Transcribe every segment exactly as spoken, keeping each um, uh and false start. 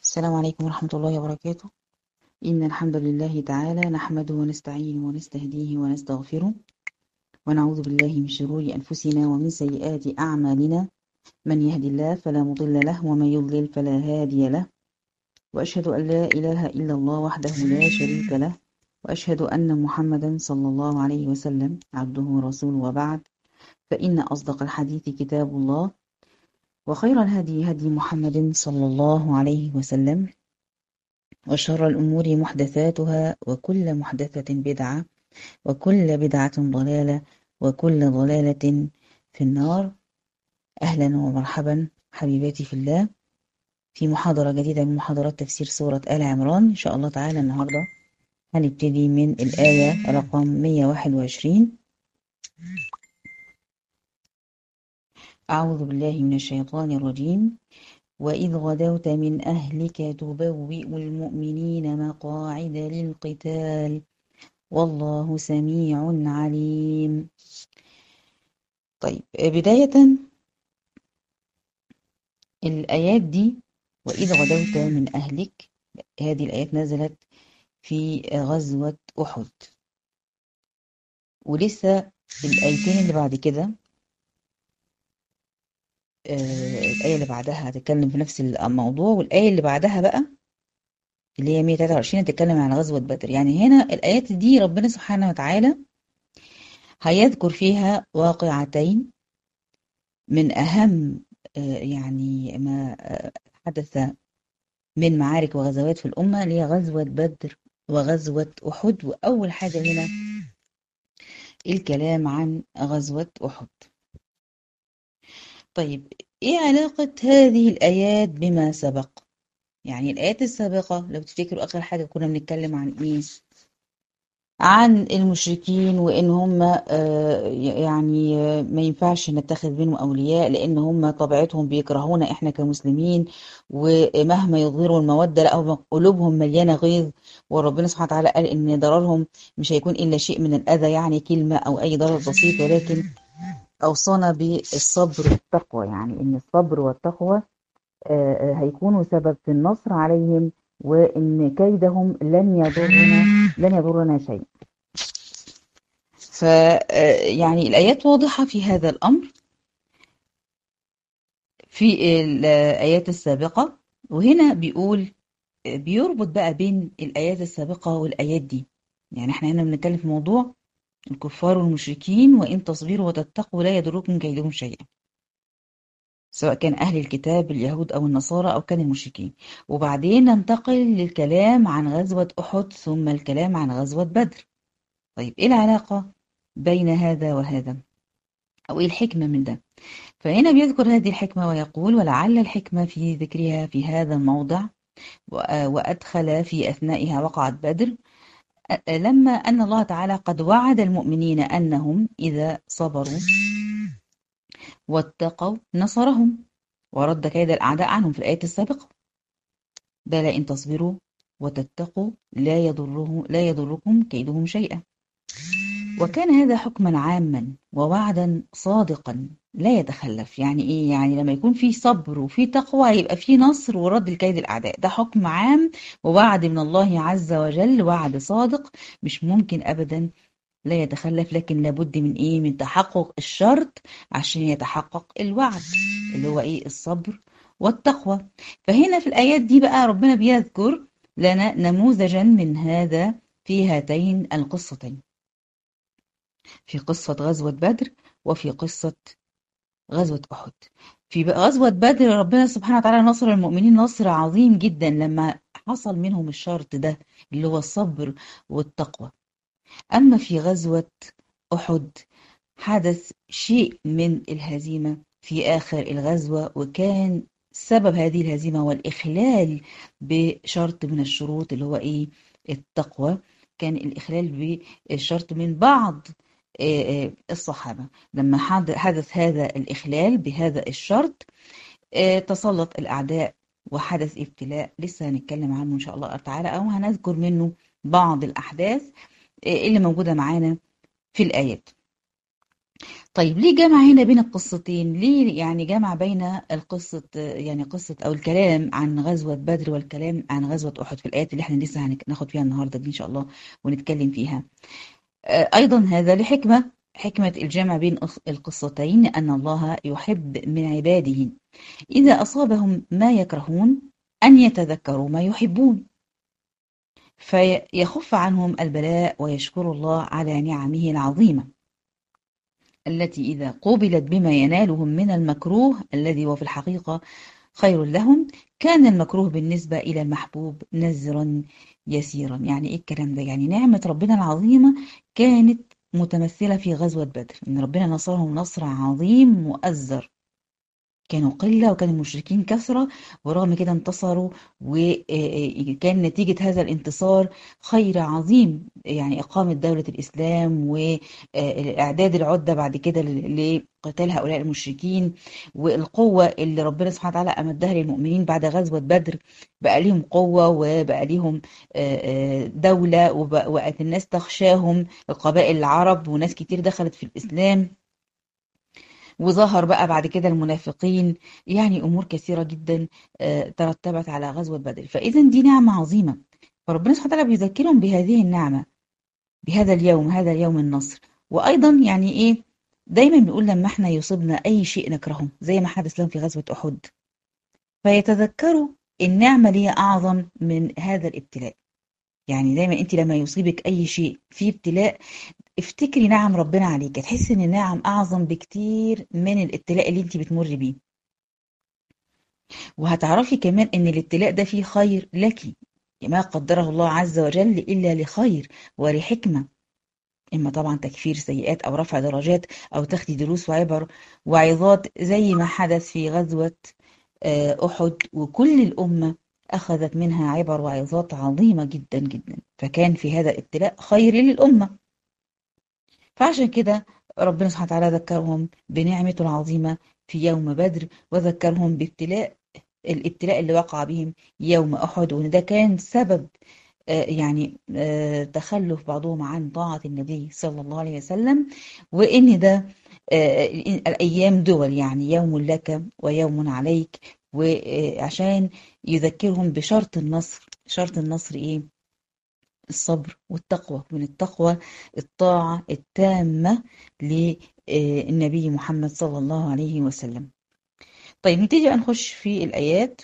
السلام عليكم ورحمة الله وبركاته. إن الحمد لله تعالى نحمده ونستعينه ونستهديه ونستغفره ونعوذ بالله من شرور أنفسنا ومن سيئات أعمالنا. من يهدي الله فلا مضل له ومن يضلل فلا هادي له، وأشهد أن لا إله إلا الله وحده لا شريك له، وأشهد أن محمدا صلى الله عليه وسلم عبده ورسوله، وبعد، فإن أصدق الحديث كتاب الله، وخير الهدي هدي محمد صلى الله عليه وسلم، وشر الأمور محدثاتها، وكل محدثة بدعة، وكل بدعة ضلالة، وكل ضلالة في النار. أهلا ومرحبا حبيباتي في الله، في محاضرة جديدة من محاضرات تفسير سورة آل عمران. إن شاء الله تعالى النهاردة هنبتدي من الآية رقم مئة وواحد وعشرين. أعوذ بالله من الشيطان الرجيم. وإذ غدوت من أهلك تبوئ المؤمنين مقاعد للقتال والله سميع عليم. طيب، بداية الآيات دي، وإذ غدوت من أهلك، هذه الآيات نزلت في غزوة أحد. ولسه الآيتين اللي بعد كده، آه الآية اللي بعدها هتتكلم في نفس الموضوع، والآية اللي بعدها بقى اللي هي مئة وثلاثة وعشرين هتتكلم عن غزوة بدر. يعني هنا الآيات دي ربنا سبحانه وتعالى هيذكر فيها واقعتين من أهم آه يعني ما آه حدث من معارك وغزوات في الأمة، اللي هي غزوة بدر وغزوة أحد. وأول حاجة هنا الكلام عن غزوة أحد. طيب، إيه علاقة هذه الآيات بما سبق؟ يعني الآيات السابقة لو تفتكروا آخر حاجة كنا بنتكلم عن إيه؟ عن المشركين، وإن هم آه، يعني آه، ما ينفعش نتخذ منهم أولياء، لأن هم طبيعتهم بيكرهونا إحنا كمسلمين، ومهما يظهروا المودة لا، هم قلوبهم مليانة غيظ. وربنا سبحانه وتعالى قال إن ضررهم مش هيكون إلا شيء من الأذى، يعني كلمة أو أي ضرر بسيط، ولكن أوصانا بالصبر والتقوى، يعني إن الصبر والتقوى آه، آه، هيكونوا سبب في النصر عليهم، وإن كيدهم لن يضرنا لن يضرنا شيء. ف يعني الآيات واضحة في هذا الأمر في الآيات السابقة. وهنا بيقول، بيربط بقى بين الآيات السابقة والآيات دي. يعني احنا هنا بنتكلم في موضوع الكفار والمشركين، وإن تصبروا وتتقوا لا يضركم كيدهم شيئا، سواء كان أهل الكتاب اليهود أو النصارى أو كان المشركين. وبعدين ننتقل للكلام عن غزوة أحد، ثم الكلام عن غزوة بدر. طيب، إيه العلاقة بين هذا وهذا، أو إيه الحكمة من ده؟ فهنا بيذكر هذه الحكمة ويقول: ولعل الحكمة في ذكرها في هذا الموضع وأدخل في أثنائها وقعة بدر، لما أن الله تعالى قد وعد المؤمنين أنهم إذا صبروا واتقوا نصرهم ورد كيد الأعداء عنهم في الآية السابقة. بلى إن تصبروا وتتقوا لا يضره لا يضركم كيدهم شيئا. وكان هذا حكما عاما ووعدا صادقا لا يتخلف. يعني ايه؟ يعني لما يكون في صبر وفي تقوى يبقى في نصر ورد الكيد الاعداء. ده حكم عام ووعد من الله عز وجل، وعد صادق مش ممكن ابدا لا يتخلف. لكن لابد من ايه؟ من تحقق الشرط عشان يتحقق الوعد، اللي هو ايه؟ الصبر والتقوى. فهنا في الايات دي بقى ربنا بيذكر لنا نموذجا من هذا في هاتين القصتين، في قصة غزوة بدر وفي قصة غزوة أحد. في غزوة بدر ربنا سبحانه وتعالى نصر المؤمنين نصر عظيم جدا لما حصل منهم الشرط ده، اللي هو الصبر والتقوى. أما في غزوة أحد حدث شيء من الهزيمة في آخر الغزوة، وكان سبب هذه الهزيمة هو الإخلال بشرط من الشروط، اللي هو إيه؟ التقوى. كان الإخلال بشرط من بعض آه، آه، الصحابة. لما حد- حدث هذا الإخلال بهذا الشرط، آه، تسلط الأعداء وحدث ابتلاء لسه هنتكلم عنه إن شاء الله تعالى، أو هنذكر منه بعض الأحداث آه، اللي موجودة معانا في الآيات. طيب ليه جمع هنا بين القصتين؟ ليه يعني جمع بين القصة، يعني قصة أو الكلام عن غزوة بدر والكلام عن غزوة أحد في الآيات اللي احنا لسه هناخد فيها النهاردة دي إن شاء الله ونتكلم فيها. آه، أيضا هذا لحكمة، حكمة الجمع بين القصتين أن الله يحب من عباده إذا أصابهم ما يكرهون أن يتذكروا ما يحبون، فيخف عنهم البلاء ويشكر الله على نعمه العظيمة التي إذا قوبلت بما ينالهم من المكروه الذي هو في الحقيقة خير لهم، كان المكروه بالنسبة إلى المحبوب نزرا يسيرا. يعني إيه الكلام ده؟ يعني نعمة ربنا العظيمة كانت متمثلة في غزوة بدر، إن ربنا نصرهم نصر عظيم مؤزر. كانوا قلة وكان المشركين كثرة، ورغم كده انتصروا، وكان نتيجة هذا الانتصار خير عظيم، يعني إقامة دولة الإسلام وإعداد العدة بعد كده ل- لقتال هؤلاء المشركين، والقوة اللي ربنا سبحانه وتعالى أمدها للمؤمنين بعد غزوة بدر. بقى ليهم قوة وبقى ليهم آه، آه، دولة، وبقى- وبقت الناس تخشاهم، القبائل العرب، وناس كتير دخلت في الإسلام، وظهر بقى بعد كده المنافقين. يعني أمور كثيرة جدا آه، ترتبت على غزوة بدر. فإذا دي نعمة عظيمة، فربنا سبحانه وتعالى بيذكرهم بهذه النعمة، بهذا اليوم، هذا اليوم النصر. وأيضا يعني إيه، دايما بنقول لما احنا يصيبنا أي شيء نكرهه زي ما حدث لهم في غزوة أحد، فيتذكروا النعمة اللي هي أعظم من هذا الابتلاء. يعني دايما انت لما يصيبك أي شيء في ابتلاء، افتكري نعم ربنا عليك، تحسي ان النعم اعظم بكتير من الابتلاء اللي انت بتمر بيه. وهتعرفي كمان ان الابتلاء ده فيه خير لك، ما قدره الله عز وجل الا لخير ولحكمه، اما طبعا تكفير سيئات او رفع درجات او تاخدي دروس وعبر وعظات، زي ما حدث في غزوه آه، احد، وكل الامه اخذت منها عبر وعظات عظيمه جدا جدا، فكان في هذا الابتلاء خير للامه. فعشان كده ربنا سبحانه وتعالى ذكرهم بنعمته العظيمة في يوم بدر، وذكرهم بابتلاء، الابتلاء اللي وقع بهم يوم أحد، وإن ده كان سبب آه، يعني آه، تخلف بعضهم عن طاعة النبي صلى الله عليه وسلم. وإن ده آه، الأيام دول، يعني يوم لك ويوم عليك، وعشان يذكرهم بشرط النصر. شرط النصر إيه؟ الصبر والتقوى. من التقوى الطاعة التامة للنبي محمد صلى الله عليه وسلم. طيب نبتدي بقى نخش في الآيات.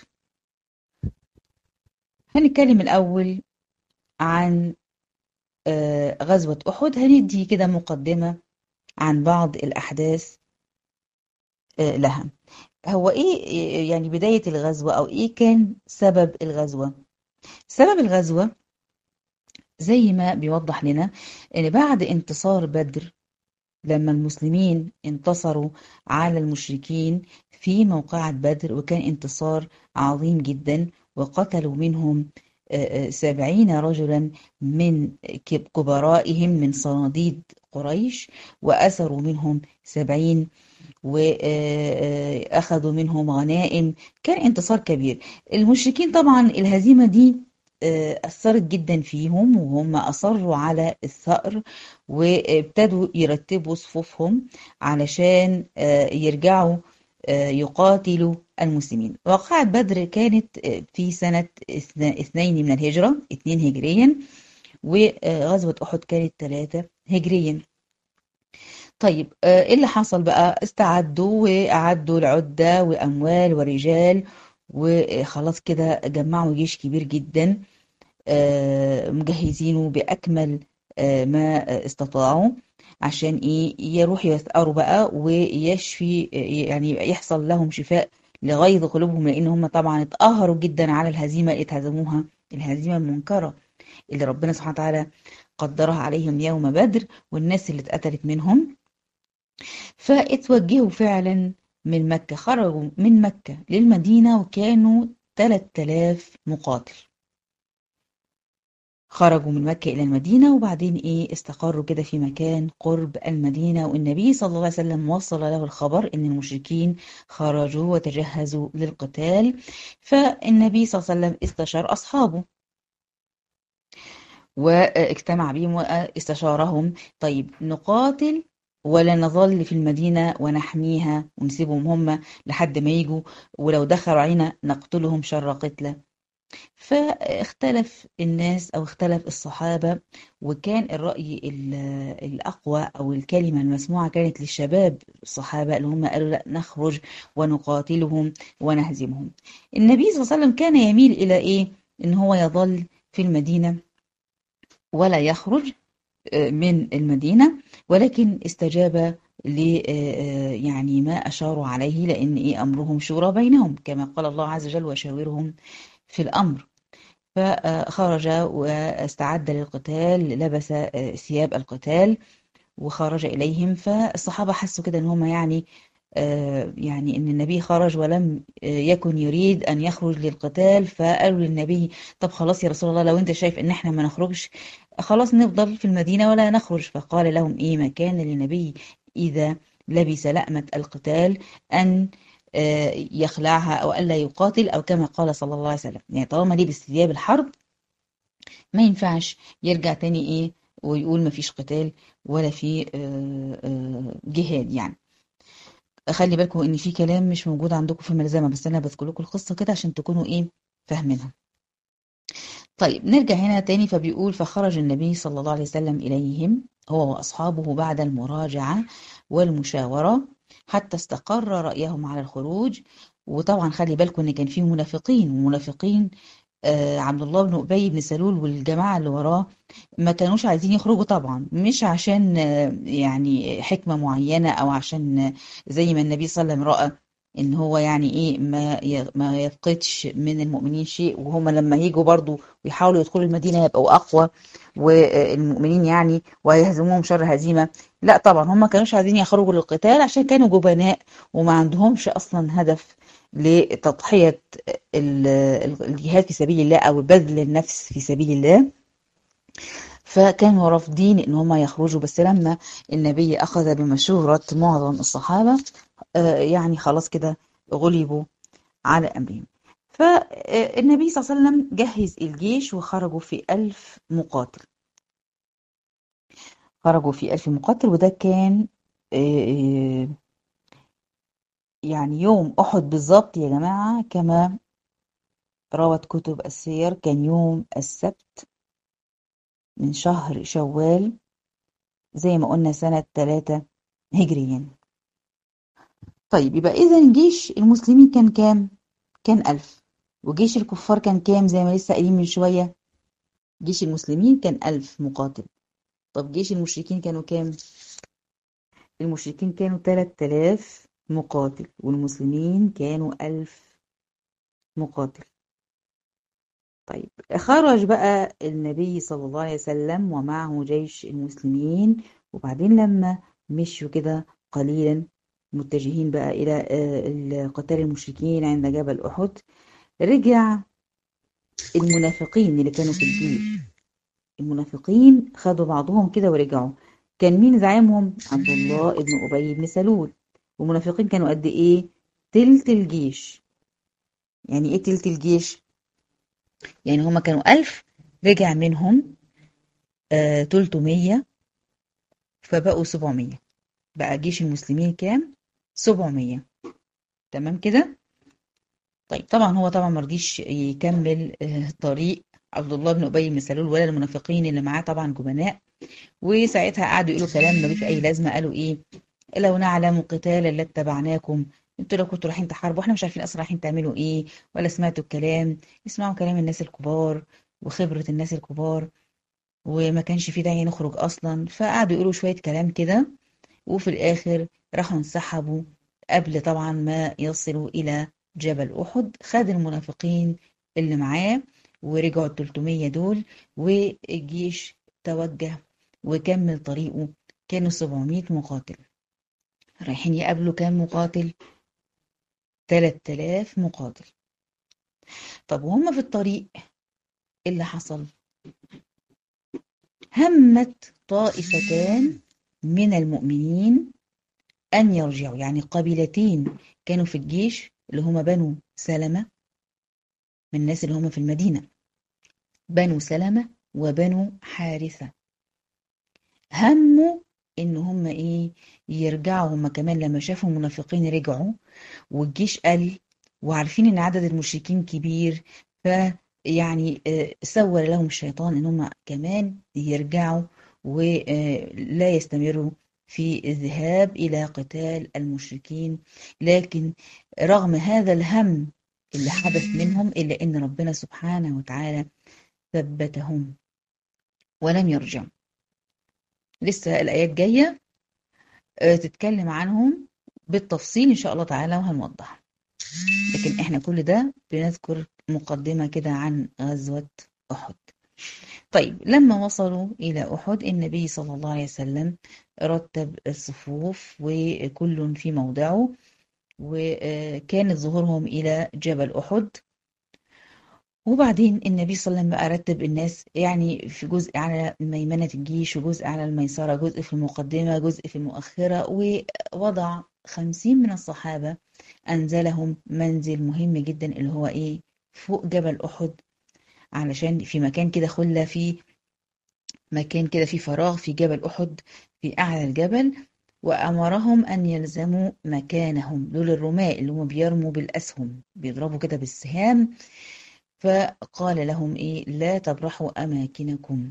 هنتكلم الأول عن آه، غزوة أحد، هندي كده مقدمة عن بعض الأحداث آه، لها. هو إيه يعني بداية الغزوة، أو إيه كان سبب الغزوة؟ سبب الغزوة زي ما بيوضح لنا إن بعد انتصار بدر، لما المسلمين انتصروا على المشركين في موقعة بدر، وكان انتصار عظيم جدا، وقتلوا منهم آه، آه، سبعين رجلا من كب- كبرائهم من صناديد قريش، وأسروا منهم سبعين، وأخذوا منهم غنائم. كان انتصار كبير. المشركين طبعا الهزيمة دي آه، أثرت جدا فيهم، وهم أصروا على الثأر، وابتدوا يرتبوا صفوفهم علشان آه، يرجعوا آه، يقاتلوا المسلمين. وقعة بدر كانت آه، في سنة اثنا- اثنين من الهجرة، اتنين هجريا، وغزوة أحد كانت ثلاثة هجريا. طيب آه، ايه اللي حصل بقى؟ استعدوا وأعدوا العدة وأموال ورجال، وخلاص كده جمعوا جيش كبير جدا، آه، مجهزينه بأكمل آه، ما استطاعوا، عشان ايه؟ يروحوا يثأروا بقى ويشفي، آه، يعني يحصل لهم شفاء لغيظ قلوبهم، لأن هم طبعا اتقهروا جدا على الهزيمة اللي اتهزموها، الهزيمة المنكرة اللي ربنا سبحانه وتعالى قدرها عليهم يوم بدر، والناس اللي اتقتلت منهم. فاتوجهوا فعلا من مكة، خرجوا من مكة للمدينة، وكانوا ثلاثة آلاف مقاتل. خرجوا من مكة إلى المدينة، وبعدين إيه، استقروا كده في مكان قرب المدينة، والنبي صلى الله عليه وسلم وصل له الخبر إن المشركين خرجوا وتجهزوا للقتال. فالنبي صلى الله عليه وسلم استشار أصحابه واجتمع بهم واستشارهم. طيب نقاتل ولا نظل في المدينة ونحميها ونسيبهم هم لحد ما يجوا، ولو دخلوا علينا نقتلهم شر قتلة. فاختلف الناس أو اختلف الصحابة، وكان الرأي ال- الأقوى أو الكلمة المسموعة كانت للشباب الصحابة اللي هم قالوا لا، نخرج ونقاتلهم ونهزمهم. النبي صلى الله عليه وسلم كان يميل إلى إيه؟ إن هو يظل في المدينة ولا يخرج من المدينة، ولكن استجاب ل يعني ما أشاروا عليه، لأن إيه أمرهم شورى بينهم كما قال الله عز وجل وشاورهم في الأمر. فخرج واستعد للقتال، لبس ثياب القتال وخرج إليهم. فالصحابة حسوا كده إن هم يعني آه، يعني إن النبي خرج ولم آه، يكن يريد أن يخرج للقتال، فقالوا للنبي طب خلاص يا رسول الله، لو أنت شايف إن إحنا ما نخرجش، خلاص نفضل في المدينة ولا نخرج. فقال لهم إيه ما كان للنبي إذا لبس لأمة القتال أن آه، يخلعها أو ألا يقاتل، أو كما قال صلى الله عليه وسلم، يعني طالما لبس ثياب الحرب ما ينفعش يرجع تاني إيه ويقول ما فيش قتال ولا في آه، آه، جهاد يعني. خلي بالكم ان في كلام مش موجود عندكم في الملزمه، بس انا بذكر لكم القصه كده عشان تكونوا ايه فاهمينها. طيب نرجع هنا تاني، فبيقول فخرج النبي صلى الله عليه وسلم اليهم هو واصحابه بعد المراجعه والمشاوره حتى استقر رايهم على الخروج. وطبعا خلي بالكم ان كان في منافقين، ومنافقين آه، عبد الله بن أبي بن سلول والجماعة اللي وراه ما كانوش عايزين يخرجوا طبعا، مش عشان آه، يعني حكمة معينة أو عشان آه، زي ما النبي صلى الله عليه وسلم رأى إن هو يعني إيه ما ي- ما يفقدش من المؤمنين شيء، وهم لما يجوا برضو ويحاولوا يدخلوا المدينة يبقوا أقوى والمؤمنين يعني ويهزموهم شر هزيمة. لا طبعا هم ما كانوش عايزين يخرجوا للقتال عشان كانوا جبناء وما عندهمش أصلا هدف لتضحية ال- ال- الجهاد في سبيل الله أو بذل النفس في سبيل الله. فكانوا رافضين إن هم يخرجوا، بس لما النبي أخذ بمشورة معظم الصحابة آه، يعني خلاص كده غلبوا على أمرهم. فالنبي صلى الله عليه وسلم جهز الجيش وخرجوا في ألف مقاتل. خرجوا في ألف مقاتل، وده كان آه، آه، يعني يوم أحد بالظبط يا جماعة، كما روت كتب السير كان يوم السبت من شهر شوال زي ما قلنا سنة ثلاثة هجريا. طيب يبقى إذا جيش المسلمين كان كام؟ كان ألف. وجيش الكفار كان كام زي ما لسه قايلين من شوية؟ جيش المسلمين كان ألف مقاتل. طب جيش المشركين كانوا كام؟ المشركين كانوا ثلاثة آلاف مقاتل، والمسلمين كانوا ألف مقاتل. طيب خرج بقى النبي صلى الله عليه وسلم ومعه جيش المسلمين، وبعدين لما مشوا كده قليلا متجهين بقى إلى آه، قتال المشركين عند جبل أحد، رجع المنافقين اللي كانوا في الجيش. المنافقين خدوا بعضهم كده ورجعوا. كان مين زعيمهم؟ عبد الله بن أبي بن سلول. والمنافقين كانوا قد إيه؟ تلت الجيش. يعني إيه تلت الجيش؟ يعني هما كانوا ألف، رجع منهم آه تلتمية، فبقوا سبعمية. بقى جيش المسلمين كام؟ سبعمية. تمام كده؟ طيب طبعا هو طبعا مرضيش يكمل آه، طريق عبد الله بن ابي بن سلول ولا المنافقين اللي معاه طبعا جبناء. وساعتها قعدوا يقولوا كلام ملوش اي لازمه. قالوا ايه؟ لو نعلم قتالا لاتبعناكم. انتوا لو كنتوا رايحين تحاربوا احنا مش عارفين اصلا رايحين تعملوا ايه، ولا سمعتوا الكلام. اسمعوا كلام الناس الكبار وخبره الناس الكبار، وما كانش في داعي نخرج اصلا. فقعدوا يقولوا شويه كلام كده، وفي الآخر راحوا انسحبوا قبل طبعا ما يصلوا إلى جبل أحد. خد المنافقين اللي معاه ورجعوا ال تلتمية دول، والجيش توجه وكمل طريقه. كانوا سبعمية مقاتل رايحين يقابلوا كام مقاتل؟ ثلاثة آلاف مقاتل. طب وهم في الطريق إيه اللي حصل؟ همت طائفتان من المؤمنين أن يرجعوا، يعني قبيلتين كانوا في الجيش اللي هم بنو سلمة، من الناس اللي هم في المدينة، بنو سلمة وبنو حارثة، هموا ان هم ايه يرجعوا. هم كمان لما شافوا المنافقين رجعوا والجيش قل، وعارفين ان عدد المشركين كبير، ف يعني آه، سول لهم الشيطان ان هم كمان يرجعوا ولا يستمروا في الذهاب الى قتال المشركين. لكن رغم هذا الهم اللي حدث منهم الا ان ربنا سبحانه وتعالى ثبتهم ولم يرجعوا. لسه الايات جايه آه، تتكلم عنهم بالتفصيل ان شاء الله تعالى وهنوضح. لكن احنا كل ده بنذكر مقدمة كده عن غزوة أحد. طيب لما وصلوا إلى أحد النبي صلى الله عليه وسلم رتب الصفوف وكل في موضعه، وكانت ظهورهم إلى جبل أحد. وبعدين النبي صلى الله عليه وسلم بقى رتب الناس، يعني في جزء على ميمنة الجيش وجزء على الميسرة، جزء في المقدمة جزء في المؤخرة، ووضع خمسين من الصحابة أنزلهم منزل مهم جدا اللي هو إيه فوق جبل أحد، علشان في مكان كده خلة، في مكان كده في فراغ في جبل أحد في أعلى الجبل. وأمرهم أن يلزموا مكانهم، دول الرماة اللي هم بيرموا بالأسهم بيضربوا كده بالسهام. فقال لهم إيه لا تبرحوا أماكنكم،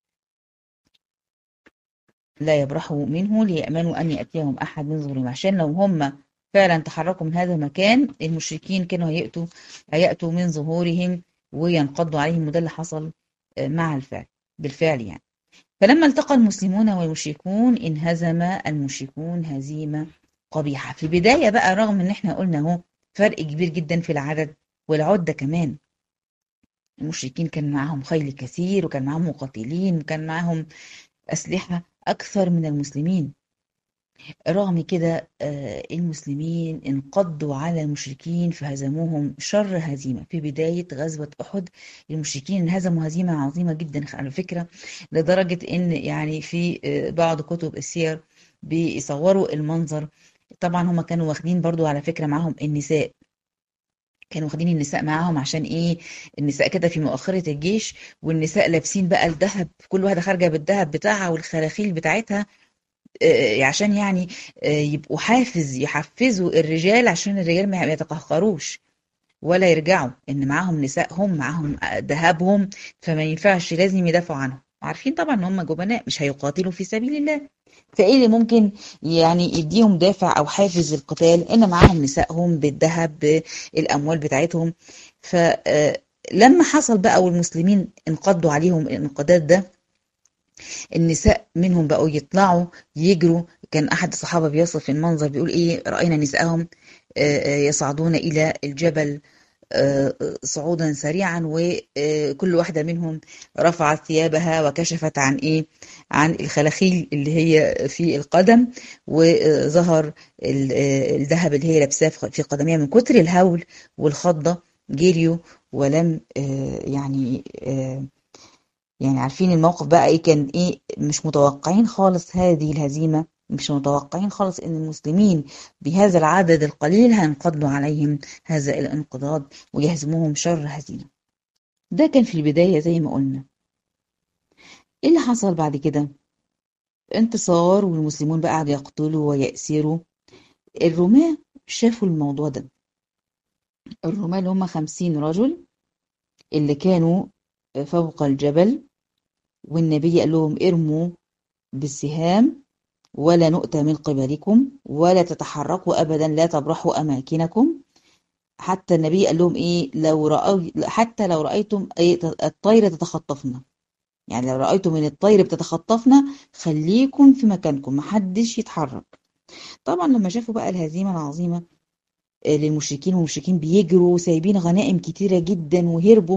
لا يبرحوا منه ليأمنوا أن يأتيهم أحد من ظهورهم، عشان لو هم فعلا تحركوا من هذا المكان المشركين كانوا هيأتوا هيأتوا من ظهورهم وينقضوا عليهم، وده اللي حصل مع الفعل بالفعل يعني. فلما التقى المسلمون والمشركون انهزم المشركون هزيمة قبيحة. في البداية بقى رغم ان احنا قلنا اهو فرق كبير جدا في العدد والعدة كمان، المشركين كان معاهم خيل كثير وكان معاهم مقاتلين وكان معاهم أسلحة أكثر من المسلمين. رغم كده آه، المسلمين انقضوا على المشركين فهزموهم شر هزيمة. في بداية غزوة أحد المشركين انهزموا هزيمة عظيمة جدا على فكرة، لدرجة إن يعني في آه، بعض كتب السير بيصوروا المنظر. طبعا هم كانوا واخدين برضو على فكرة معاهم النساء، كانوا واخدين النساء معاهم عشان ايه النساء كده في مؤخرة الجيش، والنساء لابسين بقى الذهب، كل واحدة خارجة بالذهب بتاعها والخراخيل بتاعتها آه، عشان يعني آه، يبقوا حافز يحفزوا الرجال عشان الرجال ما يتقهقروش ولا يرجعوا، ان معاهم نسائهم معاهم ذهبهم، فما ينفعش لازم يدافعوا عنهم. عارفين طبعا ان هم جبناء مش هيقاتلوا في سبيل الله، فايه اللي ممكن يعني يديهم دافع او حافز القتال؟ ان معاهم نسائهم بالذهب بالاموال بتاعتهم. فلما حصل بقى والمسلمين انقضوا عليهم الانقضاض ده، النساء منهم بقوا يطلعوا يجروا. كان أحد الصحابة بيصف المنظر بيقول إيه رأينا نساءهم آه، آه، يصعدون إلى الجبل آه، صعودا سريعا، وكل واحدة منهم رفعت ثيابها وكشفت عن إيه عن الخلاخيل اللي هي في القدم، وظهر ال- آه، الذهب اللي هي لابساه في قدمها. من كتر الهول والخضة جريوا ولم آه، يعني آه، يعني عارفين الموقف بقى ايه كان ايه، مش متوقعين خالص هذه الهزيمة، مش متوقعين خالص ان المسلمين بهذا العدد القليل هينقضوا عليهم هذا الانقضاض ويهزموهم شر هزيمة. ده كان في البداية زي ما قلنا. ايه اللي حصل بعد كده؟ انتصار، والمسلمون بقى قعدوا يقتلوا ويأسروا. الرومان شافوا الموضوع ده، الرومان اللي هم خمسين رجل اللي كانوا فوق الجبل، والنبي قال لهم ارموا بالسهام ولا نؤتى من قبلكم ولا تتحركوا أبدا، لا تبرحوا أماكنكم. حتى النبي قال لهم إيه لو رأوا حتى لو رأيتم إيه الطير تتخطفنا، يعني لو رأيتم من الطير بتتخطفنا خليكم في مكانكم محدش يتحرك. طبعا لما شافوا بقى الهزيمة العظيمة آه، للمشركين، والمشركين بيجروا سايبين غنائم كتيرة جدا وهربوا،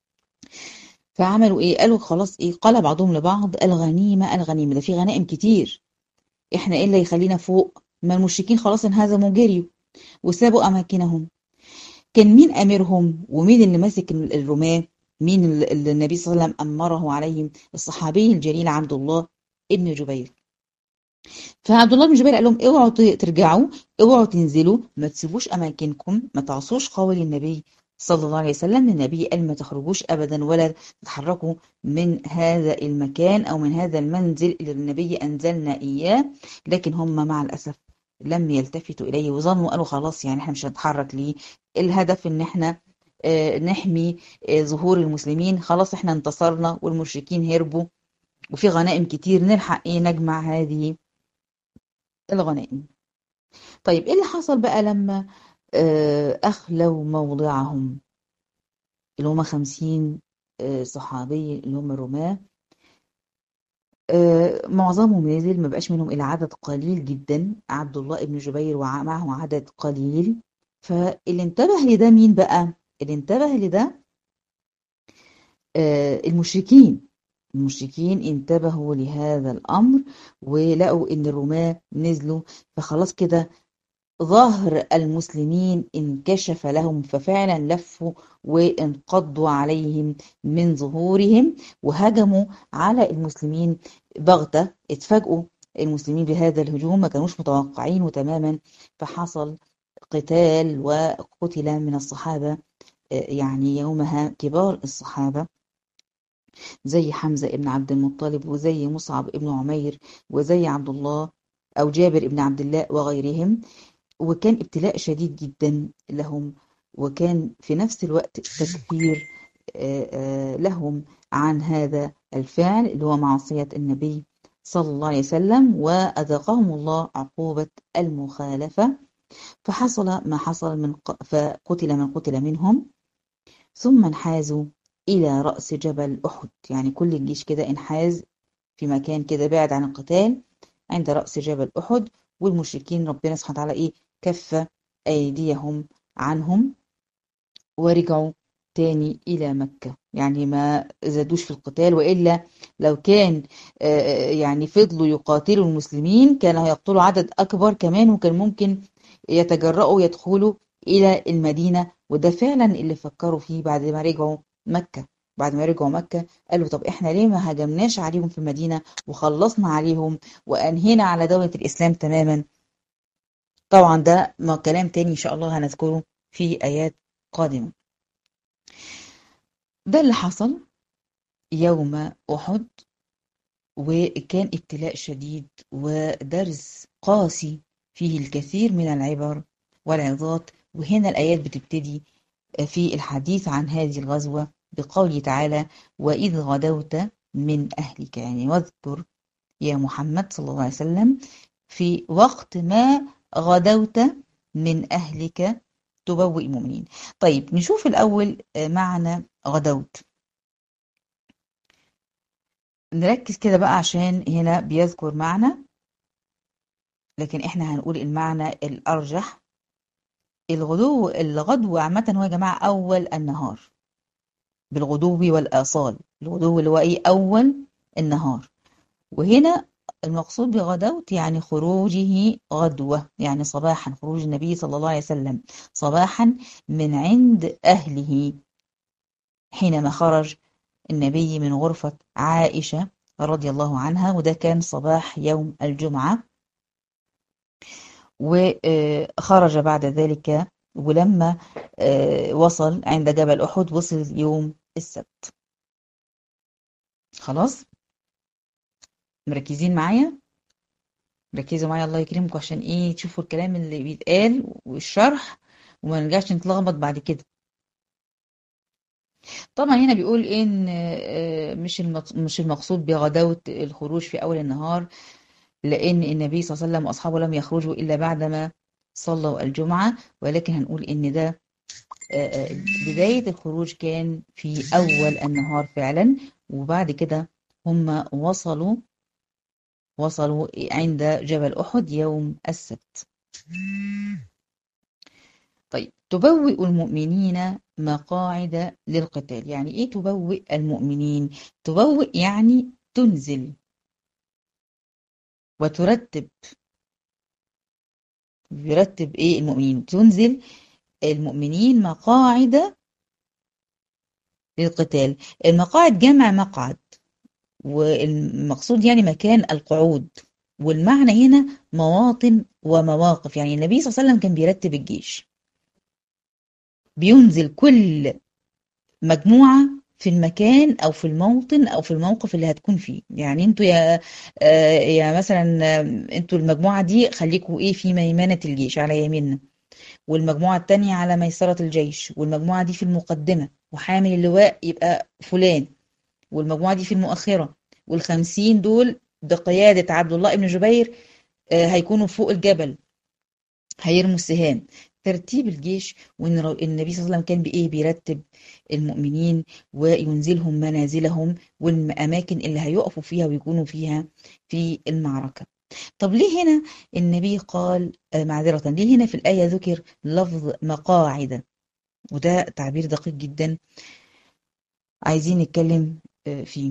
فعملوا ايه قالوا خلاص ايه قال بعضهم لبعض الغنيمة الغنيمة، ده في غنائم كتير، احنا ايه اللي يخلينا فوق؟ ما المشركين خلاص انهزموا جريوا وسابوا أماكنهم. كان مين أميرهم ومين اللي ماسك الرماة؟ مين اللي النبي صلى الله عليه وسلم أمره عليهم؟ الصحابي الجليل عبد الله ابن جبير. فعبد الله بن جبير قال لهم اوعوا ترجعوا، اوعوا تنزلوا، ما تسيبوش أماكنكم، ما تعصوش قول النبي صلى الله عليه وسلم. النبي قال ما تخرجوش أبدا ولا تتحركوا من هذا المكان أو من هذا المنزل اللي النبي أنزلنا إياه، لكن هم مع الأسف لم يلتفتوا إليه وظنوا قالوا خلاص يعني احنا مش هنتحرك ليه، الهدف ان احنا آه، نحمي آه، ظهور المسلمين، خلاص احنا انتصرنا والمشركين هربوا وفي غنائم كتير نلحق ايه نجمع هذه الغنائم. طيب ايه اللي حصل بقى لما آه، أخلوا موضعهم اللي هم خمسين آه، صحابي اللي هم الرماة؟ آه، معظمهم نزل، ما بقاش منهم إلا عدد قليل جدا، عبد الله بن جبير ومعه عدد قليل. فاللي انتبه لده مين بقى؟ اللي انتبه لده آه، المشركين. المشركين انتبهوا لهذا الأمر ولقوا إن الرماة نزلوا، فخلاص كده ظهر المسلمين انكشف لهم، ففعلا لفوا وانقضوا عليهم من ظهورهم وهجموا على المسلمين بغتة. اتفاجئوا المسلمين بهذا الهجوم، ما كانوش متوقعينه تماما، فحصل قتال وقتل من الصحابة آه، يعني يومها كبار الصحابة زي حمزة ابن عبد المطلب وزي مصعب ابن عمير وزي عبد الله أو جابر ابن عبد الله وغيرهم. وكان ابتلاء شديد جدا لهم، وكان في نفس الوقت تكفير آه، آه، لهم عن هذا الفعل اللي هو معصية النبي صلى الله عليه وسلم، وأذاقهم الله عقوبة المخالفة. فحصل ما حصل من ق... فقتل من قتل منهم، ثم انحازوا إلى رأس جبل أحد. يعني كل الجيش كده انحاز في مكان كده بعد عن القتال عند رأس جبل أحد، والمشركين ربنا سبحانه وتعالى إيه كف أيديهم عنهم ورجعوا تاني إلى مكة. يعني ما زادوش في القتال، وإلا لو كان آه، يعني فضلوا يقاتلوا المسلمين كان هيقتلوا عدد أكبر كمان، وكان ممكن يتجرؤوا يدخلوا إلى المدينة. وده فعلا اللي فكروا فيه بعد ما رجعوا مكة. بعد ما رجعوا مكة قالوا طب إحنا ليه ما هجمناش عليهم في المدينة وخلصنا عليهم وأنهينا على دولة الإسلام تماما. طبعا ده ما كلام تاني إن شاء الله هنذكره في آيات قادمة. ده اللي حصل يوم أحد، وكان ابتلاء شديد ودرس قاسي فيه الكثير من العبر والعظات. وهنا الآيات بتبتدي في الحديث عن هذه الغزوة بقوله تعالى: وإذ غدوت من أهلك، يعني واذكر يا محمد صلى الله عليه وسلم في وقت ما غدوت من أهلك تبوئ المؤمنين. طيب نشوف الأول معنى غدوت، نركز كده بقى عشان هنا بيذكر معنى، لكن احنا هنقول المعنى الأرجح. الغدو الغدو عامة هو يا جماعة أول النهار، بالغدو والآصال. الغدو اللي هو إيه أول النهار، وهنا المقصود بغدوت يعني خروجه غدوة، يعني صباحا، خروج النبي صلى الله عليه وسلم صباحا من عند أهله حينما خرج النبي من غرفة عائشة رضي الله عنها، وده كان صباح يوم الجمعة. وخرج بعد ذلك، ولما وصل عند جبل أحد وصل يوم السبت. خلاص مركزين معايا؟ ركزوا معايا الله يكرمكم عشان ايه تشوفوا الكلام اللي بيتقال والشرح وما نرجعش نتلخبط بعد كده. طبعا هنا بيقول ان آه، مش المق- مش المقصود بغداوة الخروج في اول النهار، لان النبي صلى الله عليه وسلم واصحابه لم يخرجوا الا بعدما صلوا الجمعة، ولكن هنقول ان ده آه، آه، بداية الخروج كان في اول النهار فعلا، وبعد كده هم وصلوا وصلوا عند جبل أحد يوم السبت. طيب تبوئ المؤمنين مقاعد للقتال، يعني ايه تبوئ المؤمنين؟ تبوئ يعني تنزل وترتب. يرتب ايه المؤمنين؟ تنزل المؤمنين مقاعد للقتال. المقاعد جمع مقعد، والمقصود يعني مكان القعود، والمعنى هنا مواطن ومواقف. يعني النبي صلى الله عليه وسلم كان بيرتب الجيش، بينزل كل مجموعة في المكان أو في الموطن أو في الموقف اللي هتكون فيه. يعني انتوا يا آه، يا مثلا آه، انتوا المجموعة دي خليكوا ايه في ميمنة الجيش على يميننا، والمجموعة التانية على ميسرة الجيش، والمجموعة دي في المقدمة وحامل اللواء يبقى فلان، والمجموعة دي في المؤخرة، والخمسين دول بقيادة عبد الله بن جبير آه، هيكونوا فوق الجبل هيرموا السهام. ترتيب الجيش، وان رو- النبي صلى الله عليه وسلم كان بايه بيرتب المؤمنين وينزلهم منازلهم والاماكن اللي هيقفوا فيها ويكونوا فيها في المعركة. طب ليه هنا النبي قال آه، معذرة، ليه هنا في الآية ذكر لفظ مقاعد؟ وده تعبير دقيق جدا عايزين نتكلم آه، فيه.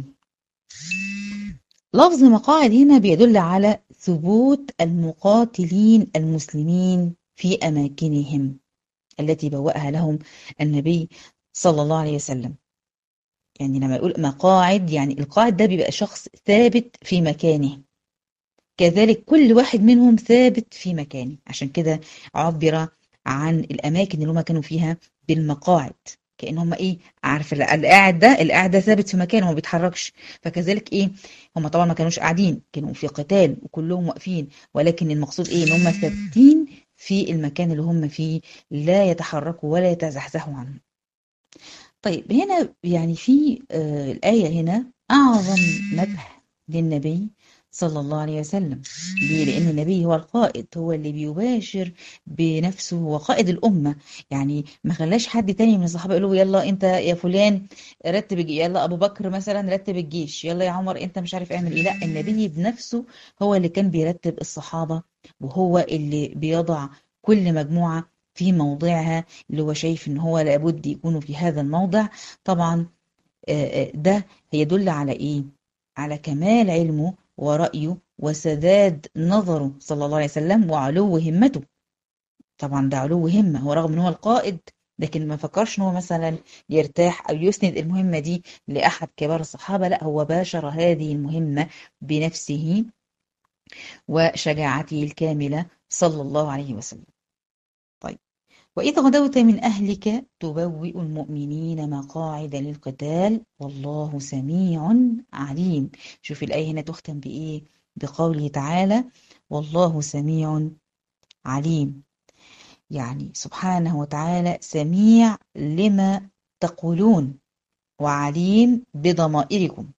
لفظ مقاعد هنا بيدل على ثبوت المقاتلين المسلمين في أماكنهم التي بوأها لهم النبي صلى الله عليه وسلم. يعني لما يقول مقاعد، يعني القاعد ده بيبقى شخص ثابت في مكانه، كذلك كل واحد منهم ثابت في مكانه. عشان كده عبر عن الأماكن اللي هم كانوا فيها بالمقاعد، كأن هم إيه، عارف ال- القاعد ده القاعد ده ثابت في مكانه ما بيتحركش. فكذلك إيه، هم طبعا ما كانوش قاعدين، كانوا في قتال وكلهم واقفين، ولكن المقصود إيه، إن هم ثابتين في المكان اللي هم فيه، لا يتحركوا ولا يتزحزحوا عنه. طيب هنا يعني في آه الآية هنا أعظم مدح للنبي صلى الله عليه وسلم. ليه؟ لأن النبي هو القائد، هو اللي بيباشر بنفسه، هو قائد الأمة. يعني ما خلاش حد تاني من الصحابة يقول له يلا أنت يا فلان رتب الجيش، يلا أبو بكر مثلا رتب الجيش، يلا يا عمر أنت مش عارف اعمل إيه. لا، النبي بنفسه هو اللي كان بيرتب الصحابة، وهو اللي بيضع كل مجموعة في موضعها اللي هو شايف ان هو لابد يكونوا في هذا الموضع. طبعا آه، آه، ده هيدل على ايه، على كمال علمه ورأيه وسداد نظره صلى الله عليه وسلم وعلو همته. طبعا ده علو همة، هو رغم ان هو القائد لكن ما فكرش ان هو مثلا يرتاح او يسند المهمة دي لأحد كبار الصحابة، لا هو باشر هذه المهمة بنفسه وشجاعته الكاملة صلى الله عليه وسلم. طيب، وإذ غدوت من أهلك تبوئ المؤمنين مقاعد للقتال والله سميع عليم. شوف الآية هنا تختم بإيه؟ بقوله تعالى والله سميع عليم. يعني سبحانه وتعالى سميع لما تقولون وعليم بضمائركم.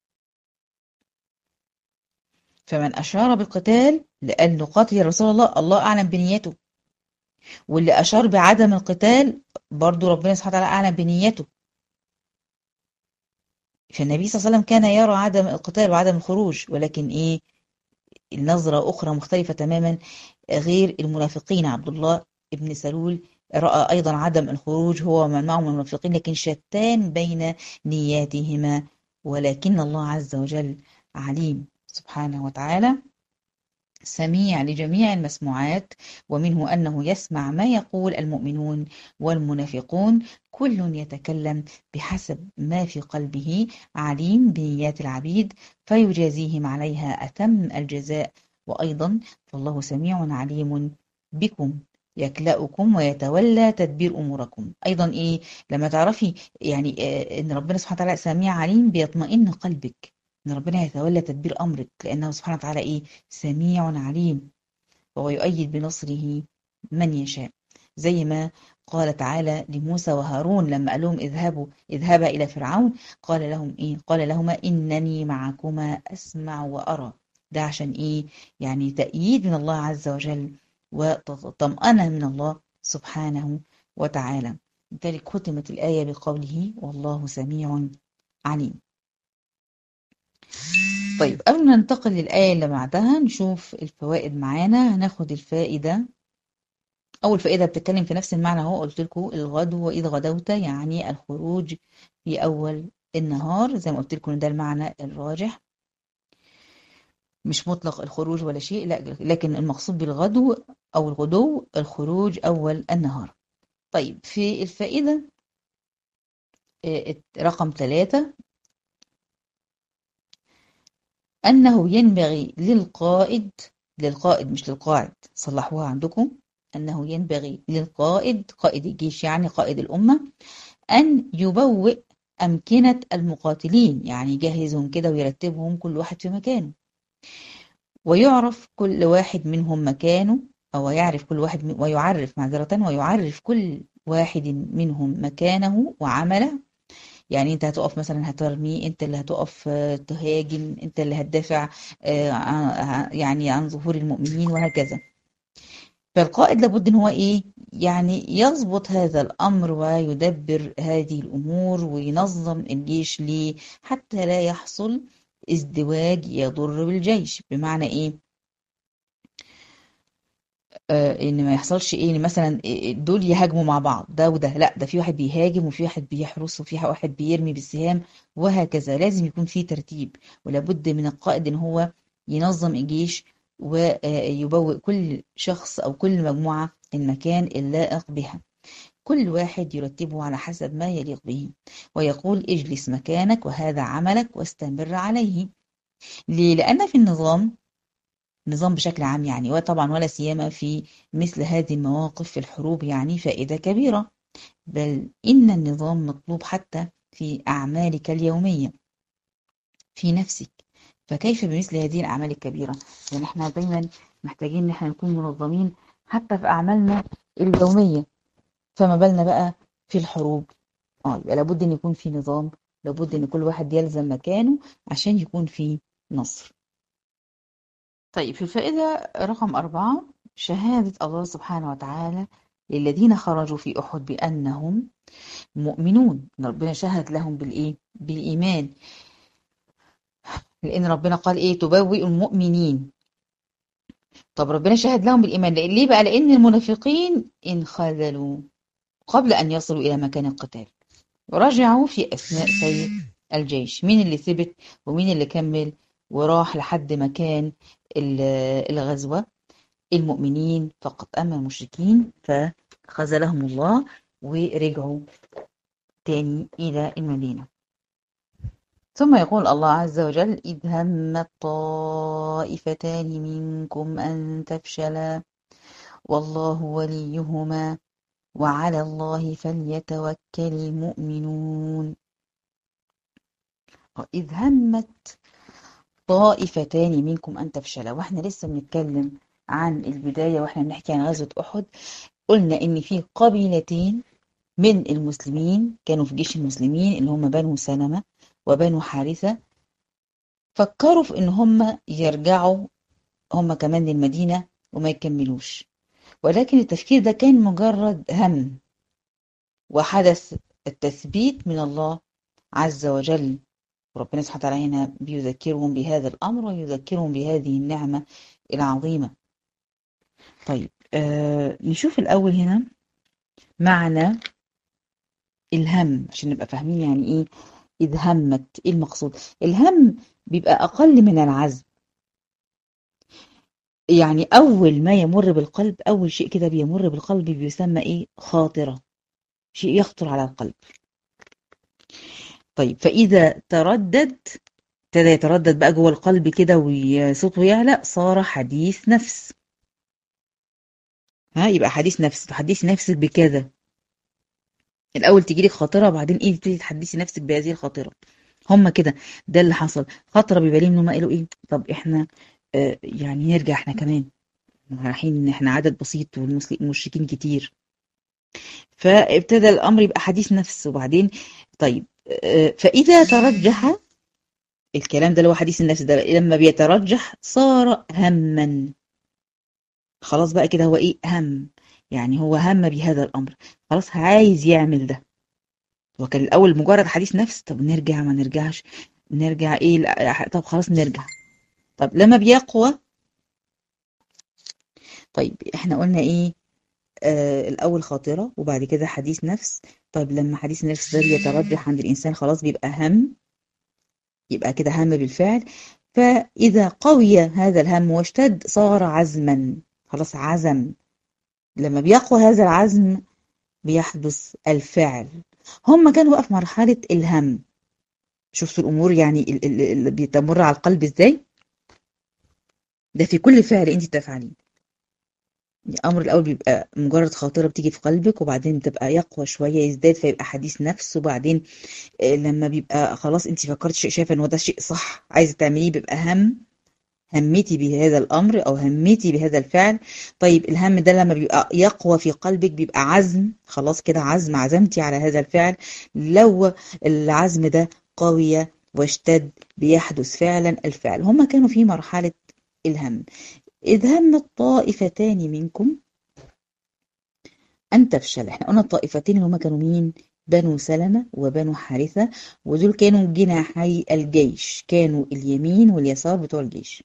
فمن أشار بالقتال لأن نقاتل يا رسول الله، الله أعلم بنيته. واللي أشار بعدم القتال برضو ربنا سبحانه وتعالى أعلم بنيته. فالنبي صلى الله عليه وسلم كان يرى عدم القتال وعدم الخروج، ولكن ايه، النظرة أخرى مختلفة تماما غير المنافقين. عبد الله ابن سلول رأى أيضا عدم الخروج هو ومن معه من المنافقين، لكن شتان بين نياتهما. ولكن الله عز وجل عليم سبحانه وتعالى سميع لجميع المسموعات، ومنه أنه يسمع ما يقول المؤمنون والمنافقون، كل يتكلم بحسب ما في قلبه، عليم بنيات العبيد فيجازيهم عليها أتم الجزاء. وأيضا فالله سميع عليم بكم يكلأكم ويتولى تدبير أموركم. أيضا إيه، لما تعرفي يعني آه، إن ربنا سبحانه وتعالى سميع عليم بيطمئن قلبك إن ربنا يتولى تدبير أمرك، لأنه سبحانه وتعالى إيه، سميع عليم، وهو يؤيد بنصره من يشاء. زي ما قال تعالى لموسى وهارون لما قال لهم اذهبوا اذهبا إلى فرعون، قال لهم إيه، قال لهما إنني معكما أسمع وأرى. ده عشان إيه، يعني تأييد من الله عز وجل وطمأنة من الله سبحانه وتعالى. لذلك ختمت الآية بقوله والله سميع عليم. طيب قبل ما ننتقل للآية اللي بعدها نشوف الفوائد معانا. هناخد الفائدة، أول فائدة بتتكلم في نفس المعنى. هو قلت لكم الغدو وإذ غدوت يعني الخروج في أول النهار، زي ما قلت لكم ده المعنى الراجح، مش مطلق الخروج ولا شيء، لا، لكن المقصود بالغدو أو الغدو الخروج أول النهار. طيب في الفائدة آه، رقم ثلاثة، أنه ينبغي للقائد، للقائد مش للقاعد، صلحوها عندكم، أنه ينبغي للقائد، قائد الجيش يعني قائد الأمة، أن يبوئ أمكنة المقاتلين، يعني يجهزهم كده ويرتبهم كل واحد في مكانه، ويعرف كل واحد منهم مكانه، أو يعرف كل واحد من ويعرف معذرة ويعرف كل واحد منهم مكانه وعمله. يعني انت هتقف مثلا هترمي، انت اللي هتقف آه، تهاجم، انت اللي هتدافع آه، عن- يعني عن ظهور المؤمنين وهكذا. فالقائد لابد ان هو ايه، يعني يضبط هذا الامر ويدبر هذه الامور وينظم الجيش ليه، حتى لا يحصل ازدواج يضر بالجيش. بمعنى ايه؟ آه ان ما يحصلش ايه، إن مثلا دول يهاجموا مع بعض ده وده، لا ده في واحد بيهاجم وفي واحد بيحرس وفي واحد بيرمي بالسهام وهكذا. لازم يكون في ترتيب، ولابد من القائد ان هو ينظم الجيش ويبوئ كل شخص او كل مجموعة المكان اللائق بها، كل واحد يرتبه على حسب ما يليق به، ويقول اجلس مكانك وهذا عملك واستمر عليه. ليه؟ لأن في النظام، نظام بشكل عام يعني، وطبعا ولا سيما في مثل هذه المواقف في الحروب، يعني فائدة كبيرة. بل إن النظام مطلوب حتى في أعمالك اليومية في نفسك، فكيف بمثل هذه الأعمال الكبيرة؟ يعني احنا دايما محتاجين ان احنا نكون منظمين حتى في أعمالنا اليومية، فما بالنا بقى في الحروب. اه يبقى لابد ان يكون في نظام، لابد ان كل واحد يلزم مكانه عشان يكون في نصر. طيب في الفائدة رقم أربعة، شهادة الله سبحانه وتعالى للذين خرجوا في أحد بأنهم مؤمنون، إن ربنا شهد لهم بالإيه؟ بالإيمان. لأن ربنا قال إيه؟ تبوئ المؤمنين. طب ربنا شهد لهم بالإيمان لأن ليه بقى؟ لأن المنافقين انخذلوا قبل أن يصلوا إلى مكان القتال، ورجعوا في أثناء سير الجيش. مين اللي ثبت ومين اللي كمل وراح لحد مكان الغزوة؟ المؤمنين فقط. أما المشركين فخذلهم الله ورجعوا تاني إلى المدينة. ثم يقول الله عز وجل إذ همت طائفتان منكم أن تفشلا والله وليهما وعلى الله فليتوكل المؤمنون. إذ همت طائفتان منكم أن تفشلا، وإحنا لسه بنتكلم عن البداية وإحنا بنحكي عن غزوة أحد، قلنا إن في قبيلتين من المسلمين كانوا في جيش المسلمين اللي هم بنو سلمة وبنو حارثة، فكروا في إن هم يرجعوا هم كمان للمدينة وما يكملوش، ولكن التفكير ده كان مجرد هم، وحدث التثبيت من الله عز وجل. وربنا سبحانه وتعالى هنا بيذكرهم بهذا الأمر ويذكرهم بهذه النعمة العظيمة. طيب آه نشوف الأول هنا معنى الهم عشان نبقى فاهمين يعني إيه إذ همت. إيه المقصود؟ الهم بيبقى أقل من العزم، يعني أول ما يمر بالقلب، أول شيء كده بيمر بالقلب بيسمى إيه؟ خاطرة، شيء يخطر على القلب. طيب فإذا تردد، ابتدى يتردد بقى جوه القلب كده وصوته يعلى، صار حديث نفس. ها يبقى حديث نفس، تحدثي نفسك بكذا. الأول تجيلك خاطرة وبعدين إيه تبتدي تحدثي نفسك بهذه الخاطرة. هما كده، ده اللي حصل. خاطرة بيبقى ان هم قالوا ايه؟ طب احنا آه يعني نرجع احنا كمان، رايحين ان احنا عدد بسيط والمشركين كتير. فابتدى الامر يبقى حديث نفس. وبعدين طيب آه فاذا ترجح الكلام ده اللي هو حديث النفس ده، لما بيترجح صار هما. خلاص بقى كده هو ايه؟ هم، يعني هو هم بهذا الامر، خلاص عايز يعمل ده. وكان الاول مجرد حديث نفس، طب نرجع ما نرجعش، نرجع ايه؟ لا طب خلاص نرجع. طب لما بيقوى، طيب احنا قلنا ايه؟ آه الاول خاطرة وبعد كده حديث نفس. طيب لما حديث النفس ده بيترجح عند الانسان خلاص بيبقى هم، يبقى كده هم بالفعل. فاذا قوي هذا الهم واشتد صار عزما، خلاص عزم. لما بيقوى هذا العزم بيحدث الفعل. هم كانوا بقى في مرحلة الهم. شفتوا الامور يعني اللي بتمر على القلب ازاي؟ ده في كل فعل انت تفعليه. الأمر الأول بيبقى مجرد خاطرة بتيجي في قلبك، وبعدين بتبقى يقوى شوية يزداد فيبقى حديث نفس، وبعدين آه، لما بيبقى خلاص انت فكرت شيء، شايفة ان هو ده شيء صح عايزة تعمليه، بيبقى هم، همتي بهذا الأمر أو همتي بهذا الفعل. طيب الهم ده لما بيبقى يقوى في قلبك بيبقى عزم، خلاص كده عزم، عزمتي على هذا الفعل. لو العزم ده قوي واشتد بيحدث فعلا الفعل. هما كانوا في مرحلة الهم. إذ هم الطائفتان منكم أن تفشل. احنا قلنا الطائفتين اللي هما كانوا مين؟ بنو سلمة وبنو حارثة، ودول كانوا جناحي الجيش، كانوا اليمين واليسار بتوع الجيش.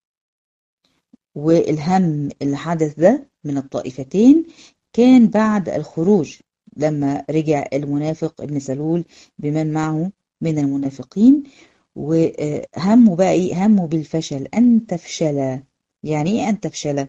والهم اللي حدث ده من الطائفتين كان بعد الخروج، لما رجع المنافق ابن سلول بمن معه من المنافقين، وهموا بقى ايه؟ هموا بالفشل، أن تفشل. يعني ايه أن تفشل؟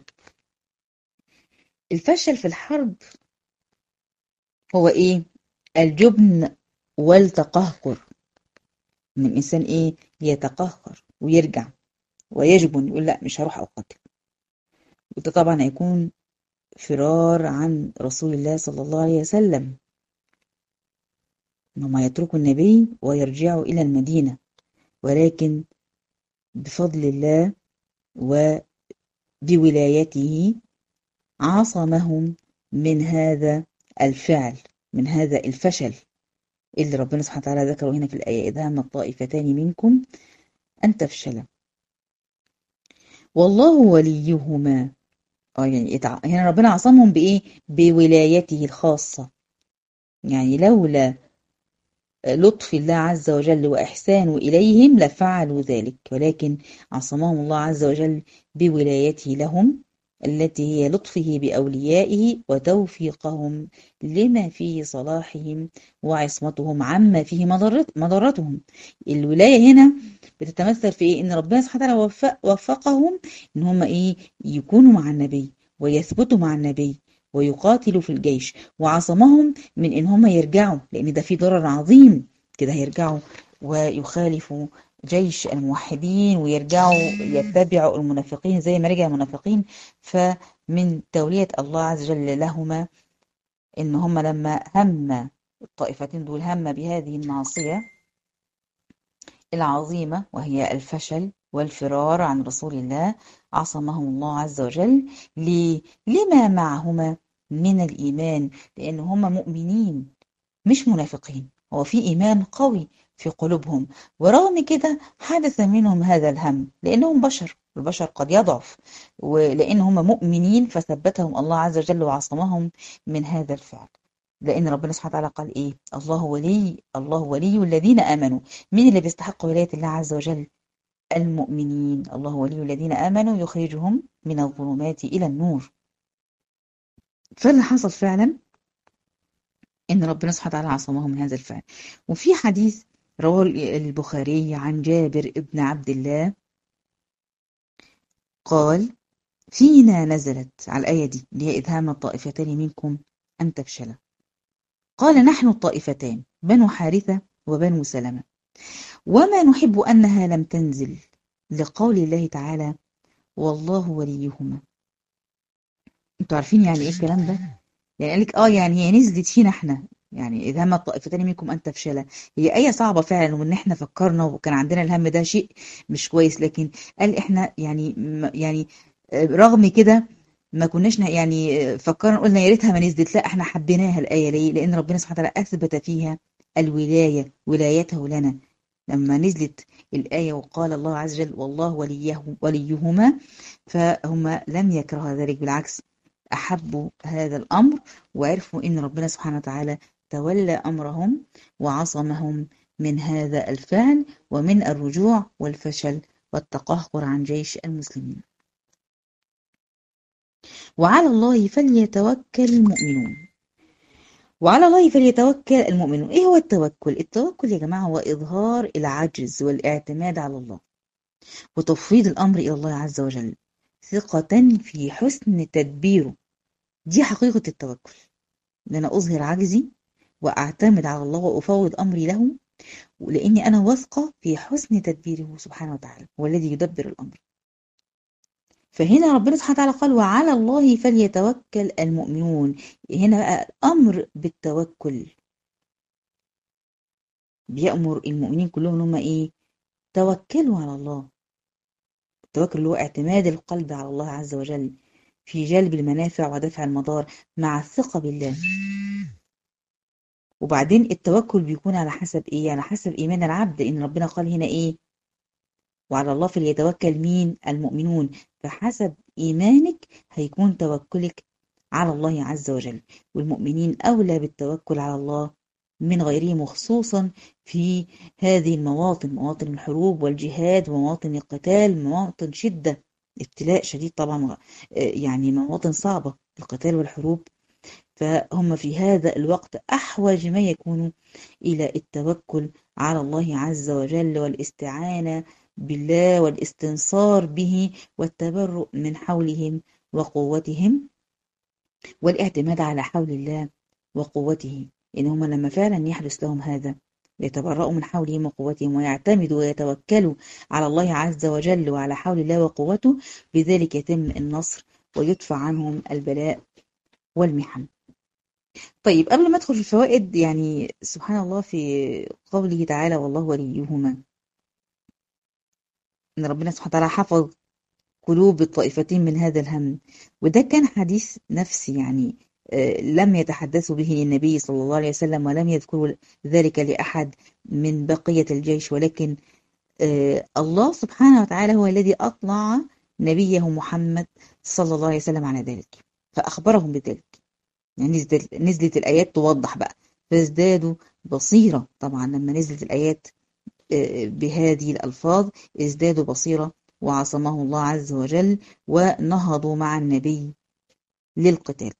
الفشل في الحرب هو ايه؟ الجبن والتقهقر. ان الانسان ايه؟ يتقهقر ويرجع ويجبن، يقول لا مش هروح اقاتل. وده طبعا هيكون فرار عن رسول الله صلى الله عليه وسلم، انهم يتركوا النبي ويرجعوا الى المدينة. ولكن بفضل الله وبولايته عصمهم من هذا الفعل، من هذا الفشل اللي ربنا سبحانه وتعالى ذكره هنا في الآية: إذ هم الطائفتان منكم أن تفشلا والله وليهما. اه يعني اتع... هنا ربنا عصمهم بإيه؟ بولايته الخاصة. يعني لولا لطف الله عز وجل وإحسانه إليهم لفعلوا ذلك، ولكن عصمهم الله عز وجل بولايته لهم، التي هي لطفه بأوليائه وتوفيقهم لما فيه صلاحهم وعصمتهم عما فيه مضرت مضرتهم. الولاية هنا بتتمثل في إيه؟ إن ربنا سبحانه وتعالى وفق وفقهم إن هم إيه؟ يكونوا مع النبي ويثبتوا مع النبي ويقاتلوا في الجيش، وعصمهم من ان هم يرجعوا، لان ده في ضرر عظيم كده، هيرجعوا ويخالفوا جيش الموحدين ويرجعوا يتبعوا المنافقين زي ما رجع المنافقين. فمن تولية الله عز وجل لهما ان هم لما هم الطائفتين دول هم بهذه المعصية العظيمة وهي الفشل والفرار عن رسول الله، عصمهم الله عز وجل. ليه؟ لما معهما من الإيمان، لأن هم مؤمنين مش منافقين، هو في إيمان قوي في قلوبهم. ورغم كده حدث منهم هذا الهم، لأنهم بشر، البشر قد يضعف، ولأن هم مؤمنين فثبتهم الله عز وجل وعصمهم من هذا الفعل. لأن ربنا سبحانه وتعالى قال إيه؟ الله ولي الله ولي الذين آمنوا. مين اللي بيستحق ولاية الله عز وجل؟ المؤمنين. الله ولي الذين آمنوا يخرجهم من الظلمات إلى النور. فاللي حصل فعلا إن ربنا سبحانه وتعالى عصمهم من هذا الفعل. وفي حديث رواه البخاري عن جابر ابن عبد الله قال: فينا نزلت على الآية دي اللي هي إذ هم الطائفتان منكم أن تفشلا، قال: نحن الطائفتان بنو حارثة وبنو سلمة، وما نحب أنها لم تنزل، لقول الله تعالى: والله وليهما. انتوا عارفين يعني ايه الكلام ده؟ يعني قالك اه يعني هي نزلت فينا احنا، يعني اذا هم الطائفتان منكم ان تفشلا، هي آية صعبة فعلا، وان احنا فكرنا وكان عندنا الهم ده شيء مش كويس، لكن قال احنا يعني يعني رغم كده ما كناش يعني فكرنا قلنا يا ريتها ما نزلت، لا احنا حبيناها الآية. ليه؟ لأن ربنا سبحانه وتعالى أثبت فيها الولاية، ولايته لنا. لما نزلت الآية وقال الله عز وجل: والله وليه وليهما، فهم لم يكرهوا ذلك، بالعكس أحبوا هذا الأمر، وعرفوا إن ربنا سبحانه وتعالى تولى أمرهم وعصمهم من هذا الفعل ومن الرجوع والفشل والتقهقر عن جيش المسلمين. وعلى الله فليتوكل المؤمنون. وعلى الله فليتوكل المؤمنون. إيه هو التوكل؟ التوكل يا جماعة هو إظهار العجز والاعتماد على الله وتفويض الأمر إلى الله عز وجل، ثقة في حسن تدبيره. دي حقيقة التوكل، ان انا اظهر عجزي واعتمد على الله وافوض امري له، ولاني انا واثقه في حسن تدبيره سبحانه وتعالى، هو الذي يدبر الامر. فهنا ربنا سبحانه وتعالى قال وعلى الله فليتوكل المؤمنون. هنا بقى الأمر بالتوكل، بيأمر المؤمنين كلهم ان هم ايه؟ توكلوا على الله. التوكل اللي هو اعتماد القلب على الله عز وجل في جلب المنافع ودفع المضار مع الثقة بالله. وبعدين التوكل بيكون على حسب ايه؟ على حسب ايمان العبد، ان ربنا قال هنا ايه؟ وعلى الله فليتوكل مين؟ المؤمنون. فحسب ايمانك هيكون توكلك على الله عز وجل. والمؤمنين اولى بالتوكل على الله من غيرهم، وخصوصا في هذه المواطن، مواطن الحروب والجهاد ومواطن القتال، مواطن شدة ابتلاء شديد طبعا، يعني مواطن صعبة القتال والحروب. فهم في هذا الوقت أحوج ما يكونوا إلى التوكل على الله عز وجل والاستعانة بالله والاستنصار به والتبرؤ من حولهم وقوتهم والاعتماد على حول الله وقوته. إن هم لما فعلا يحدث لهم هذا يتبرؤوا من حولهم وقوتهم ويعتمدوا ويتوكلوا على الله عز وجل وعلى حول الله وقوته، بذلك يتم النصر ويدفع عنهم البلاء والمحن. طيب قبل ما ادخل في الفوائد، يعني سبحان الله في قوله تعالى والله وليهما، ان ربنا سبحانه وتعالى حفظ قلوب الطائفتين من هذا الهم. وده كان حديث نفسي، يعني آه، لم يتحدثوا به النبي صلى الله عليه وسلم ولم يذكروا ذلك لأحد من بقية الجيش، ولكن آه، الله سبحانه وتعالى هو الذي أطلع نبيه محمد صلى الله عليه وسلم على ذلك فأخبرهم بذلك. يعني نزلت نزلت الآيات توضح بقى، فازدادوا بصيرة. طبعا لما نزلت الآيات آه، بهذه الألفاظ ازدادوا بصيرة وعصمه الله عز وجل ونهضوا مع النبي للقتال.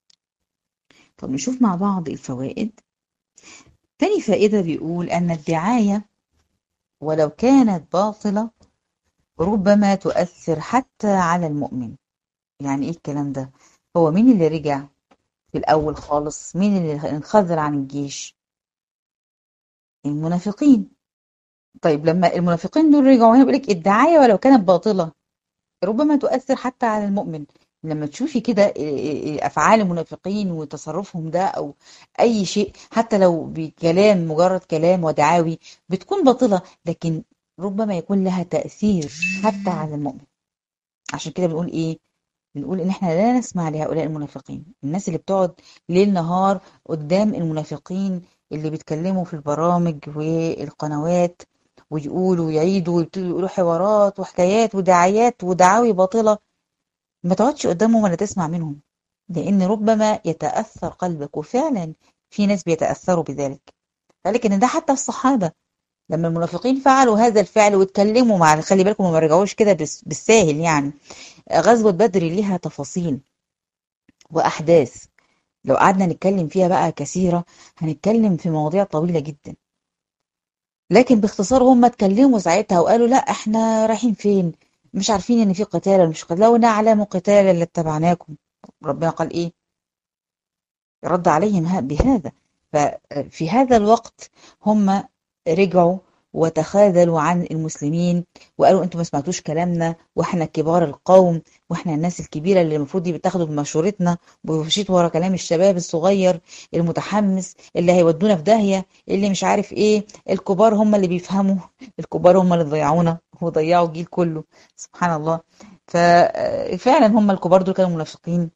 طب نشوف مع بعض الفوائد. تاني فائدة بيقول أن الدعاية ولو كانت باطلة ربما تؤثر حتى على المؤمن. يعني إيه الكلام ده؟ هو مين اللي رجع في الأول خالص؟ مين اللي انخذل عن الجيش؟ المنافقين. طيب لما المنافقين دول رجعوا، هنا بيقول لك الدعاية ولو كانت باطلة ربما تؤثر حتى على المؤمن. لما تشوفي كده أفعال المنافقين وتصرفهم ده أو أي شيء، حتى لو بكلام مجرد كلام ودعاوي بتكون باطلة، لكن ربما يكون لها تأثير حتى على المؤمن. عشان كده بنقول إيه؟ بنقول إن إحنا لا نسمع لهؤلاء المنافقين، الناس اللي بتقعد ليل نهار قدام المنافقين اللي بيتكلموا في البرامج والقنوات ويقولوا ويعيدوا ويقولوا حوارات وحكايات ودعايات ودعاوي باطلة. ما تقعدش قدامهم ولا تسمع منهم، لأن ربما يتأثر قلبك. وفعلا في ناس بيتأثروا بذلك. لكن إن ده حتى الصحابة لما المنافقين فعلوا هذا الفعل واتكلموا مع، خلي بالكم ما رجعوش كده بس بالساهل يعني. غزوة بدر ليها تفاصيل وأحداث لو قعدنا نتكلم فيها بقى كثيرة هنتكلم في مواضيع طويلة جدا. لكن باختصار هم اتكلموا ساعتها وقالوا لا احنا رايحين فين؟ مش عارفين ان في قتال ولا مش قتال، لو نعلم قتالا لاتبعناكم. ربنا قال ايه؟ رد عليهم بهذا. ففي هذا الوقت هم رجعوا وتخاذلوا عن المسلمين وقالوا انتوا ما سمعتوش كلامنا، واحنا كبار القوم، واحنا الناس الكبيره اللي المفروض دي بتاخدوا بمشورتنا، ومشيت ورا كلام الشباب الصغير المتحمس اللي هيودونا في داهيه، اللي مش عارف ايه. الكبار هم اللي بيفهموا، الكبار هم اللي ضيعونا وضيعوا الجيل كله. سبحان الله. ففعلا هم الكبار دول كانوا منافقين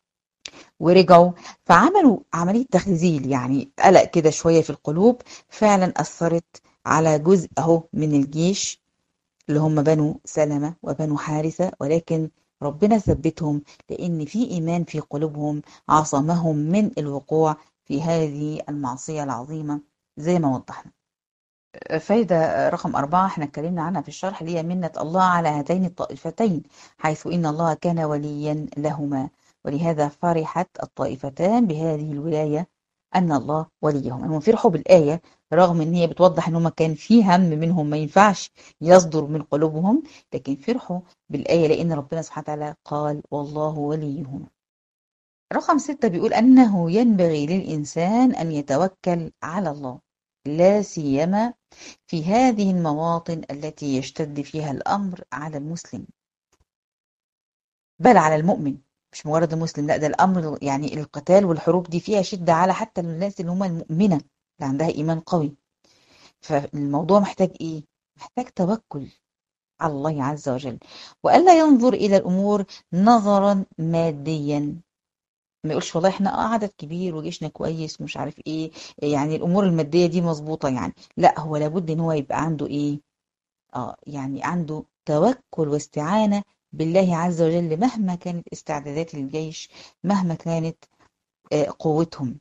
ورجعوا فعملوا عملية تخذيل، يعني قلق كده شوية في القلوب، فعلا أثرت على جزء أهو من الجيش اللي هم بنو سلمة وبنو حارثة. ولكن ربنا ثبتهم لأن في إيمان في قلوبهم عصمهم من الوقوع في هذه المعصية العظيمة زي ما وضحنا. فايدة رقم أربعة احنا اتكلمنا عنها في الشرح، اللي هي منة الله على هاتين الطائفتين، حيث إن الله كان وليا لهما، ولهذا فرحت الطائفتان بهذه الولاية أن الله وليهم. هم فرحوا بالآية رغم إن هي بتوضح إن هم كان في هم منهم ما ينفعش يصدر من قلوبهم، لكن فرحوا بالآية لأن ربنا سبحانه وتعالى قال والله وليهما. رقم ستة بيقول أنه ينبغي للإنسان أن يتوكل على الله، لا سيما في هذه المواطن التي يشتد فيها الأمر على المسلم. بل على المؤمن، مش مجرد المسلم، لا ده الأمر يعني القتال والحروب دي فيها شدة على حتى الناس اللي هم المؤمنة اللي عندها إيمان قوي. فالموضوع محتاج إيه؟ محتاج توكل على الله عز وجل، وألا ينظر إلى الأمور نظرا ماديا. ما يقولش والله احنا اه عدد كبير وجيشنا كويس ومش عارف ايه، يعني الامور الماديه دي مظبوطه يعني، لا هو لابد ان هو يبقى عنده ايه، اه يعني عنده توكل واستعانه بالله عز وجل مهما كانت استعدادات الجيش، مهما كانت آه قوتهم.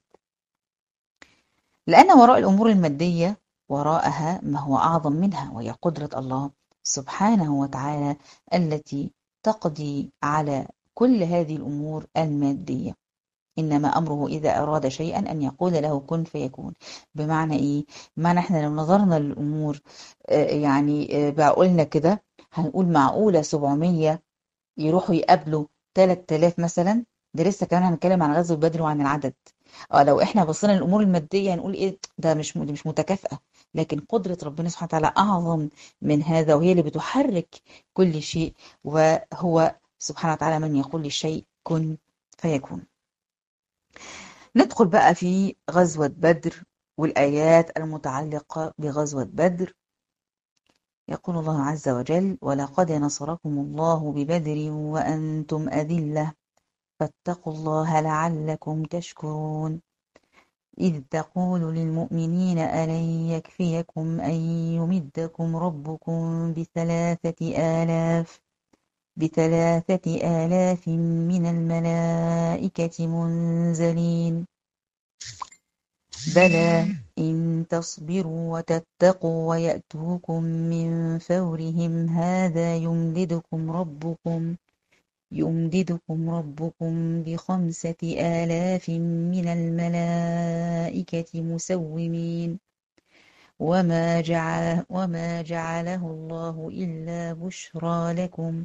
لان وراء الامور الماديه وراءها ما هو اعظم منها، وهي قدره الله سبحانه وتعالى التي تقضي على كل هذه الامور الماديه. إنما أمره إذا أراد شيئا أن يقول له كن فيكون. بمعنى إيه؟ بمعنى إحنا لو نظرنا للأمور آه، يعني آه، بعقولنا كده، هنقول معقولة سبعمية يروحوا يقابلوا تلات آلاف مثلا؟ ده لسه كمان هنتكلم عن غزوة بدر وعن العدد. اه لو احنا بصينا للامور الماديه هنقول ايه ده، مش دي مش متكافئه. لكن قدره ربنا سبحانه وتعالى اعظم من هذا، وهي اللي بتحرك كل شيء، وهو سبحانه وتعالى من يقول للشيء كن فيكون. ندخل بقى في غزوة بدر والآيات المتعلقة بغزوة بدر. يقول الله عز وجل: ولقد نصركم الله ببدر وأنتم أذلة فاتقوا الله لعلكم تشكرون إذ تقول للمؤمنين ألن يكفيكم أن يمدكم ربكم بثلاثة آلاف بثلاثة آلاف من الملائكة منزلين بلى إن تصبروا وتتقوا ويأتوكم من فورهم هذا يمددكم ربكم يمددكم ربكم بخمسة آلاف من الملائكة مسومين وما جعل وما جعله الله إلا بشرى لكم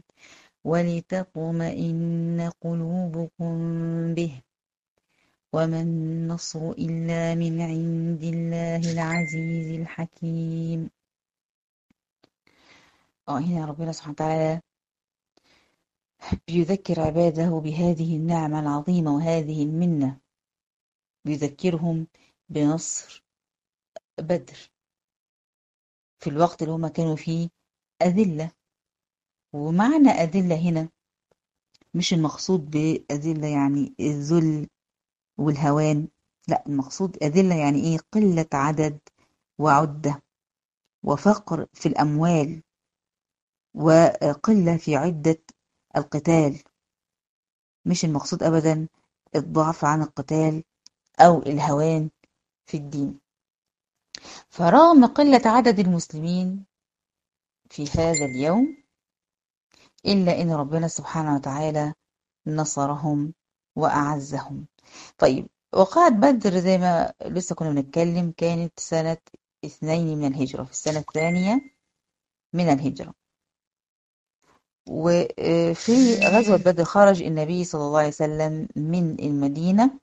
ولتطمئن قلوبكم به وما النصر إلا من عند الله العزيز الحكيم. اه هنا ربنا سبحانه وتعالى بيذكر عباده بهذه النعمة العظيمة وهذه المنة، بيذكرهم بنصر بدر في الوقت اللي هما كانوا فيه أذلة. ومعنى أذلة هنا مش المقصود بأذلة يعني الذل والهوان، لا المقصود أذلة يعني إيه؟ قلة عدد وعدة وفقر في الأموال وقلة في عدة القتال. مش المقصود أبدا الضعف عن القتال أو الهوان في الدين. فرغم قلة عدد المسلمين في هذا اليوم إلا أن ربنا سبحانه وتعالى نصرهم وأعزهم. طيب وقعت بدر زي ما لسه كنا بنتكلم كانت سنة اثنين من الهجرة، في السنة الثانية من الهجرة. وفي غزوة بدر خرج النبي صلى الله عليه وسلم من المدينة،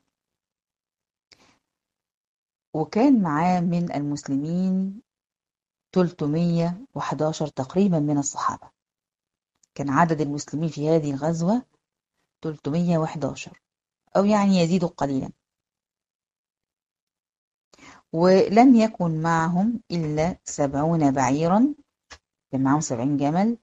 وكان معاه من المسلمين ثلاثمية وحداشر تقريبا من الصحابة. كان عدد المسلمين في هذه الغزوة ثلاثمية وحداشر أو يعني يزيد قليلا. ولم يكن معهم إلا سبعون بعيرا، كان معهم سبعين جمل.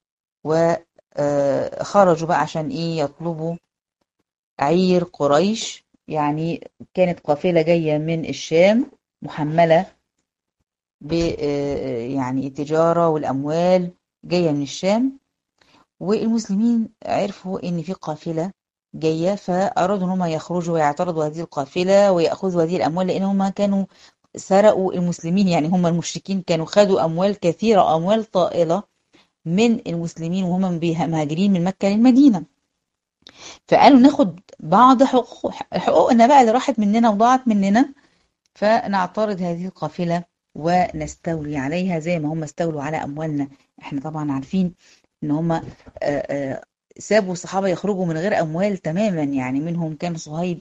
وخرجوا بقى عشان إيه؟ يطلبوا عير قريش. يعني كانت قافلة جاية من الشام محملة ب يعني التجارة والأموال جاية من الشام، والمسلمين عرفوا إن في قافلة جاية، فأرادوا إن هم يخرجوا ويعترضوا هذه القافلة ويأخذوا هذه الأموال، لأن هم كانوا سرقوا المسلمين. يعني هم المشركين كانوا خدوا أموال كثيرة، أموال طائلة من المسلمين وهم مهاجرين من مكة للمدينة. فقالوا ناخد بعض حقوق حقوقنا بقى اللي راحت مننا وضاعت مننا، فنعترض هذه القافلة ونستولي عليها زي ما هم استولوا على أموالنا. احنا طبعا عارفين ان هم سابوا الصحابة يخرجوا من غير أموال تماما. يعني منهم كان صهيب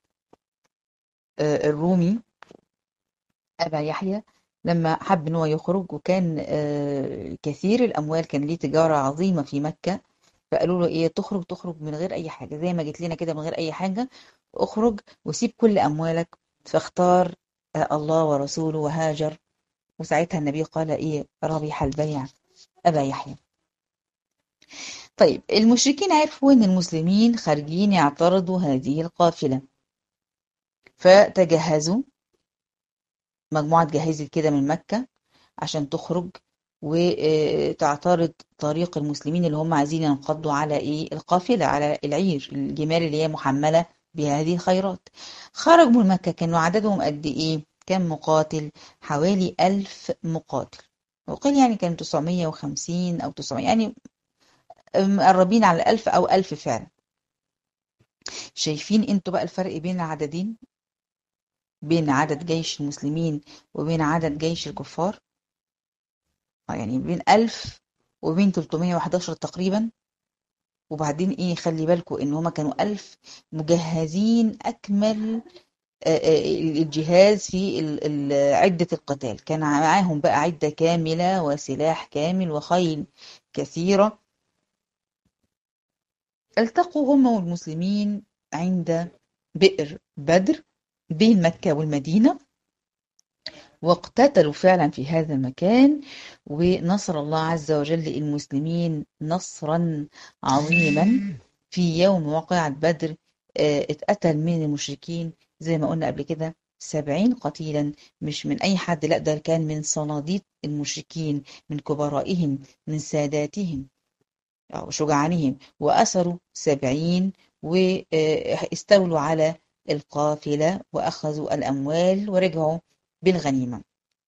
الرومي أبا يحيى لما حب ان هو يخرج، وكان كثير الأموال، كان ليه تجارة عظيمة في مكة، فقالوا له ايه، تخرج تخرج من غير اي حاجة، زي ما جيت لنا كده من غير اي حاجة، اخرج وسيب كل اموالك. فاختار آه، الله ورسوله وهاجر. وساعتها النبي قال ايه، ربح البيع ابا يحيى. طيب المشركين عرفوا ان المسلمين خارجين يعترضوا هذه القافلة، فتجهزوا. مجموعة جهزت كده من مكة عشان تخرج وتعترض طريق المسلمين اللي هم عايزين ينقضوا على ايه، القافلة، على العير، الجمال اللي هي محملة بهذه الخيرات. خرجوا من مكة، كانوا عددهم قد ايه، كم مقاتل؟ حوالي ألف مقاتل. وقيل يعني كانوا تسعمية وخمسين أو تسعمية، يعني مقربين على ألف أو ألف فعلا. شايفين انتوا بقى الفرق بين العددين، بين عدد جيش المسلمين وبين عدد جيش الكفار؟ آه، يعني بين ألف وبين تلتمية وحداشر تقريبا. وبعدين ايه، خلي بالكم ان هما كانوا ألف مجهزين أكمل آه، آه، الجهاز في ال- ال- عدة القتال. كان معاهم بقى عدة كاملة وسلاح كامل وخيل كثيرة. التقوا هم والمسلمين عند بئر بدر بين مكة والمدينة، واقتتلوا فعلا في هذا المكان. ونصر الله عز وجل المسلمين نصرا عظيما. في يوم واقعة بدر آه، اتقتل من المشركين زي ما قلنا قبل كده سبعين قتيلا. مش من أي حد، لا، ده كان من صناديد المشركين، من كبرائهم، من ساداتهم أو شجعانهم. وأسروا سبعين واستولوا على القافلة وأخذوا الأموال ورجعوا بالغنيمة.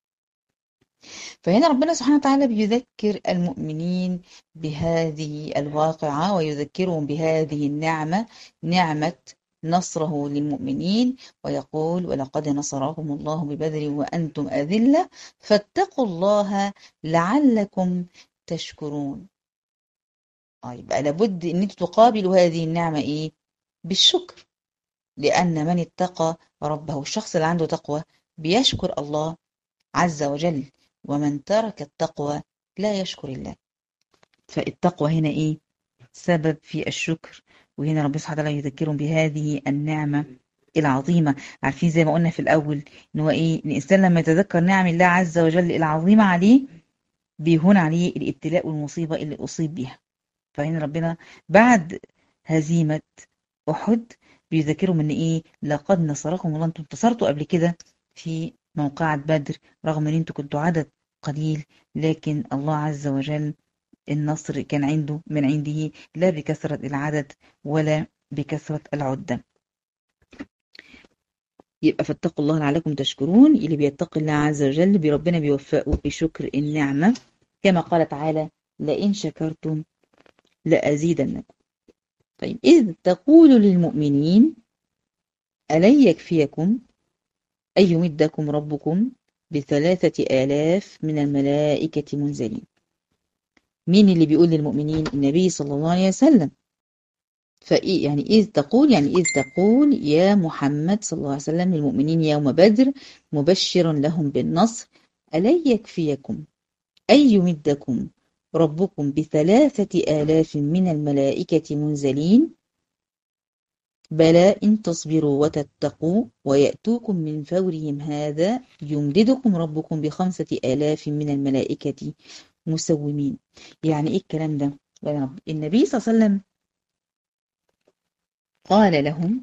فهنا ربنا سبحانه وتعالى بيذكر المؤمنين بهذه الواقعة، ويذكرهم بهذه النعمة، نعمة نصره للمؤمنين. ويقول ولقد نصركم الله ببدر وأنتم أذلة فاتقوا الله لعلكم تشكرون. آه، يبقى لابد ان انتوا تقابلوا هذه النعمة ايه، بالشكر. لأن من اتقى ربه، الشخص اللي عنده تقوى بيشكر الله عز وجل، ومن ترك التقوى لا يشكر الله. فالتقوى هنا ايه، سبب في الشكر. وهنا ربنا سبحانه وتعالى يذكرهم بهذه النعمة العظيمة. عارفين زي ما قلنا في الأول ان هو ايه، ان الإنسان لما يتذكر نعم الله عز وجل العظيمة عليه بيهون عليه الابتلاء والمصيبة اللي أصيب بها. فهنا ربنا بعد هزيمة أحد بيذكرهم ان ايه، لقد نصركم الله، انتم انتصرتوا قبل كده في موقعة بدر، رغم ان انتم كنتوا عدد قليل، لكن الله عز وجل النصر كان عنده من عنده، لا بكثرة العدد ولا بكثرة العدة. يبقى فاتقوا الله لعلكم تشكرون. اللي بيتقي الله عز وجل بربنا بيوفقه بشكر النعمة، كما قال تعالى لئن شكرتم لأزيدنكم. طيب إذ تقول للمؤمنين ألن يكفيكم أن يمدكم ربكم بثلاثة آلاف من الملائكة منزلين. مين اللي بيقول للمؤمنين؟ النبي صلى الله عليه وسلم. فإيه يعني إذ تقول؟ يعني إذ تقول يا محمد صلى الله عليه وسلم للمؤمنين يوم بدر مبشرا لهم بالنصر، ألن يكفيكم أن يمدكم ربكم بثلاثة آلاف من الملائكة منزلين، بلى إن تصبروا وتتقوا ويأتوكم من فورهم هذا يمددكم ربكم بخمسة آلاف من الملائكة مسومين. يعني إيه الكلام ده يا رب؟ النبي صلى الله عليه وسلم قال لهم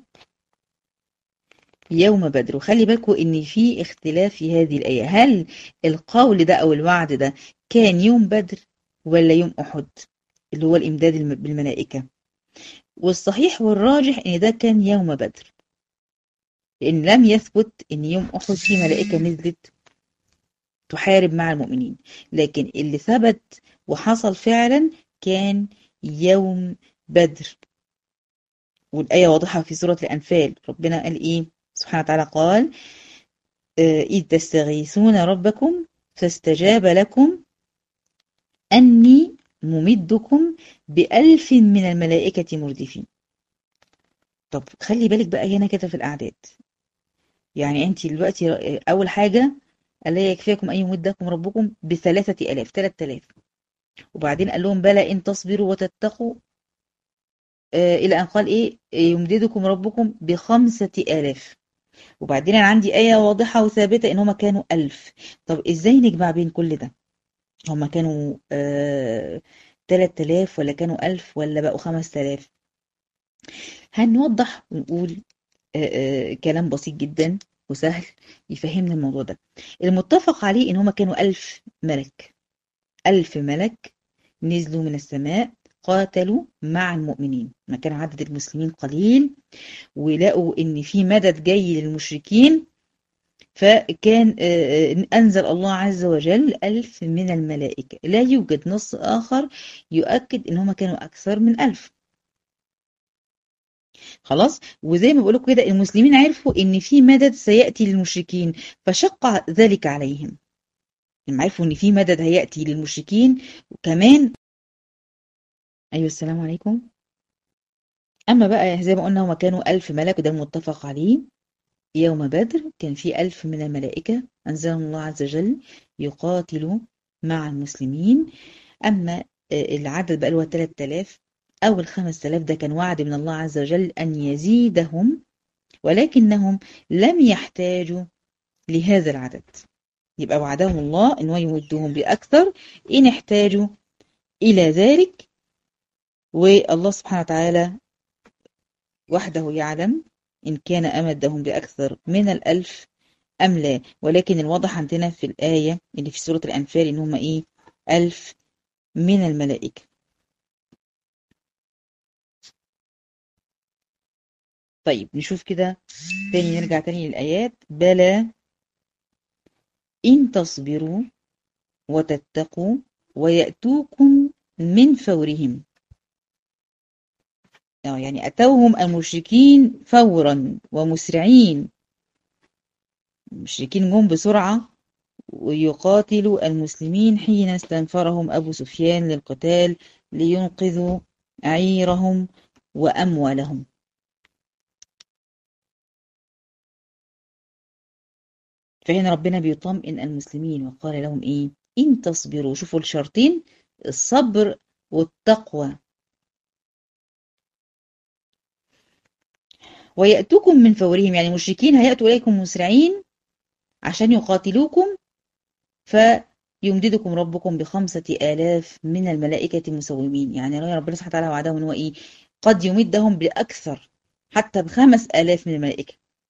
يوم بدر. وخلي بالكم إن في اختلاف في هذه الآية، هل القول ده أو الوعد ده كان يوم بدر ولا يوم أحد اللي هو الإمداد الم- بالملائكة؟ والصحيح والراجح إن ده كان يوم بدر، لأن لم يثبت إن يوم أحد في ملائكة نزلت تحارب مع المؤمنين. لكن اللي ثبت وحصل فعلا كان يوم بدر. والآية واضحة في سورة الأنفال، ربنا قال إيه سبحانه وتعالى، قال آه، إذ تستغيثون ربكم فاستجاب لكم أني ممدكم بألف من الملائكة مردفين. طب خلي بالك بقى هنا كده في الأعداد. يعني أنت دلوقتي آه، أول حاجة ألا يكفيكم أن يمدكم ربكم بثلاثة آلاف، ثلاثة آلاف. وبعدين قال لهم بلى إن تصبروا وتتقوا آه إلى أن قال إيه يمددكم ربكم بخمسة آلاف. وبعدين أنا عندي آية واضحة وثابتة إن هما كانوا ألف. طب إزاي نجمع بين كل ده؟ هما كانوا آه تلات آلاف ولا كانوا ألف ولا بقوا خمس آلاف؟ هنوضح ونقول آه آه كلام بسيط جدا وسهل يفهمنا الموضوع ده. المتفق عليه إن هما كانوا ألف ملك. ألف ملك نزلوا من السماء قاتلوا مع المؤمنين، ما كان عدد المسلمين قليل ولقوا إن في مدد جاي للمشركين، فكان آه، آه، أنزل الله عز وجل ألف من الملائكة. لا يوجد نص آخر يؤكد إن هم كانوا أكثر من ألف. خلاص. وزي ما بقولك كده المسلمين عرفوا إن في مدد سيأتي للمشركين فشق ذلك عليهم. لما عرفوا إن في مدد هيأتي للمشركين وكمان. أيوة السلام عليكم. أما بقى زي ما قلنا هما كانوا ألف ملك وده المتفق عليه. يوم بدر كان في ألف من الملائكة أنزلهم الله عز وجل يقاتلوا مع المسلمين. أما العدد بقى اللي هو ثلاثة آلاف أو ال خمسة آلاف ده كان وعد من الله عز وجل أن يزيدهم، ولكنهم لم يحتاجوا لهذا العدد. يبقى وعدهم الله أن هو يمدهم بأكثر إن احتاجوا إلى ذلك. والله سبحانه وتعالى وحده يعلم إن كان أمدهم بأكثر من الألف أم لا، ولكن الواضح عندنا في الآية اللي في سورة الأنفال إن هم إيه ألف من الملائكة. طيب نشوف كده تاني، نرجع تاني للآيات. بلى إن تصبروا وتتقوا ويأتوكم من فورهم. يعني أتوهم المشركين فورا ومسرعين، المشركين جم بسرعة ويقاتلوا المسلمين حين استنفرهم أبو سفيان للقتال لينقذوا عيرهم وأموالهم. فهنا ربنا بيطمئن المسلمين وقال لهم إيه إن تصبروا. شوفوا الشرطين، الصبر والتقوى. ويأتوكم من فورهم يعني المشركين هيأتوا إليكم مسرعين عشان يقاتلوكم، فيمددكم ربكم بخمسة آلاف من الملائكة مسومين. يعني ربنا سبحانه وتعالى وعدهم إن هو إيه قد يمدهم بأكثر حتى بخمس آلاف من الملائكة،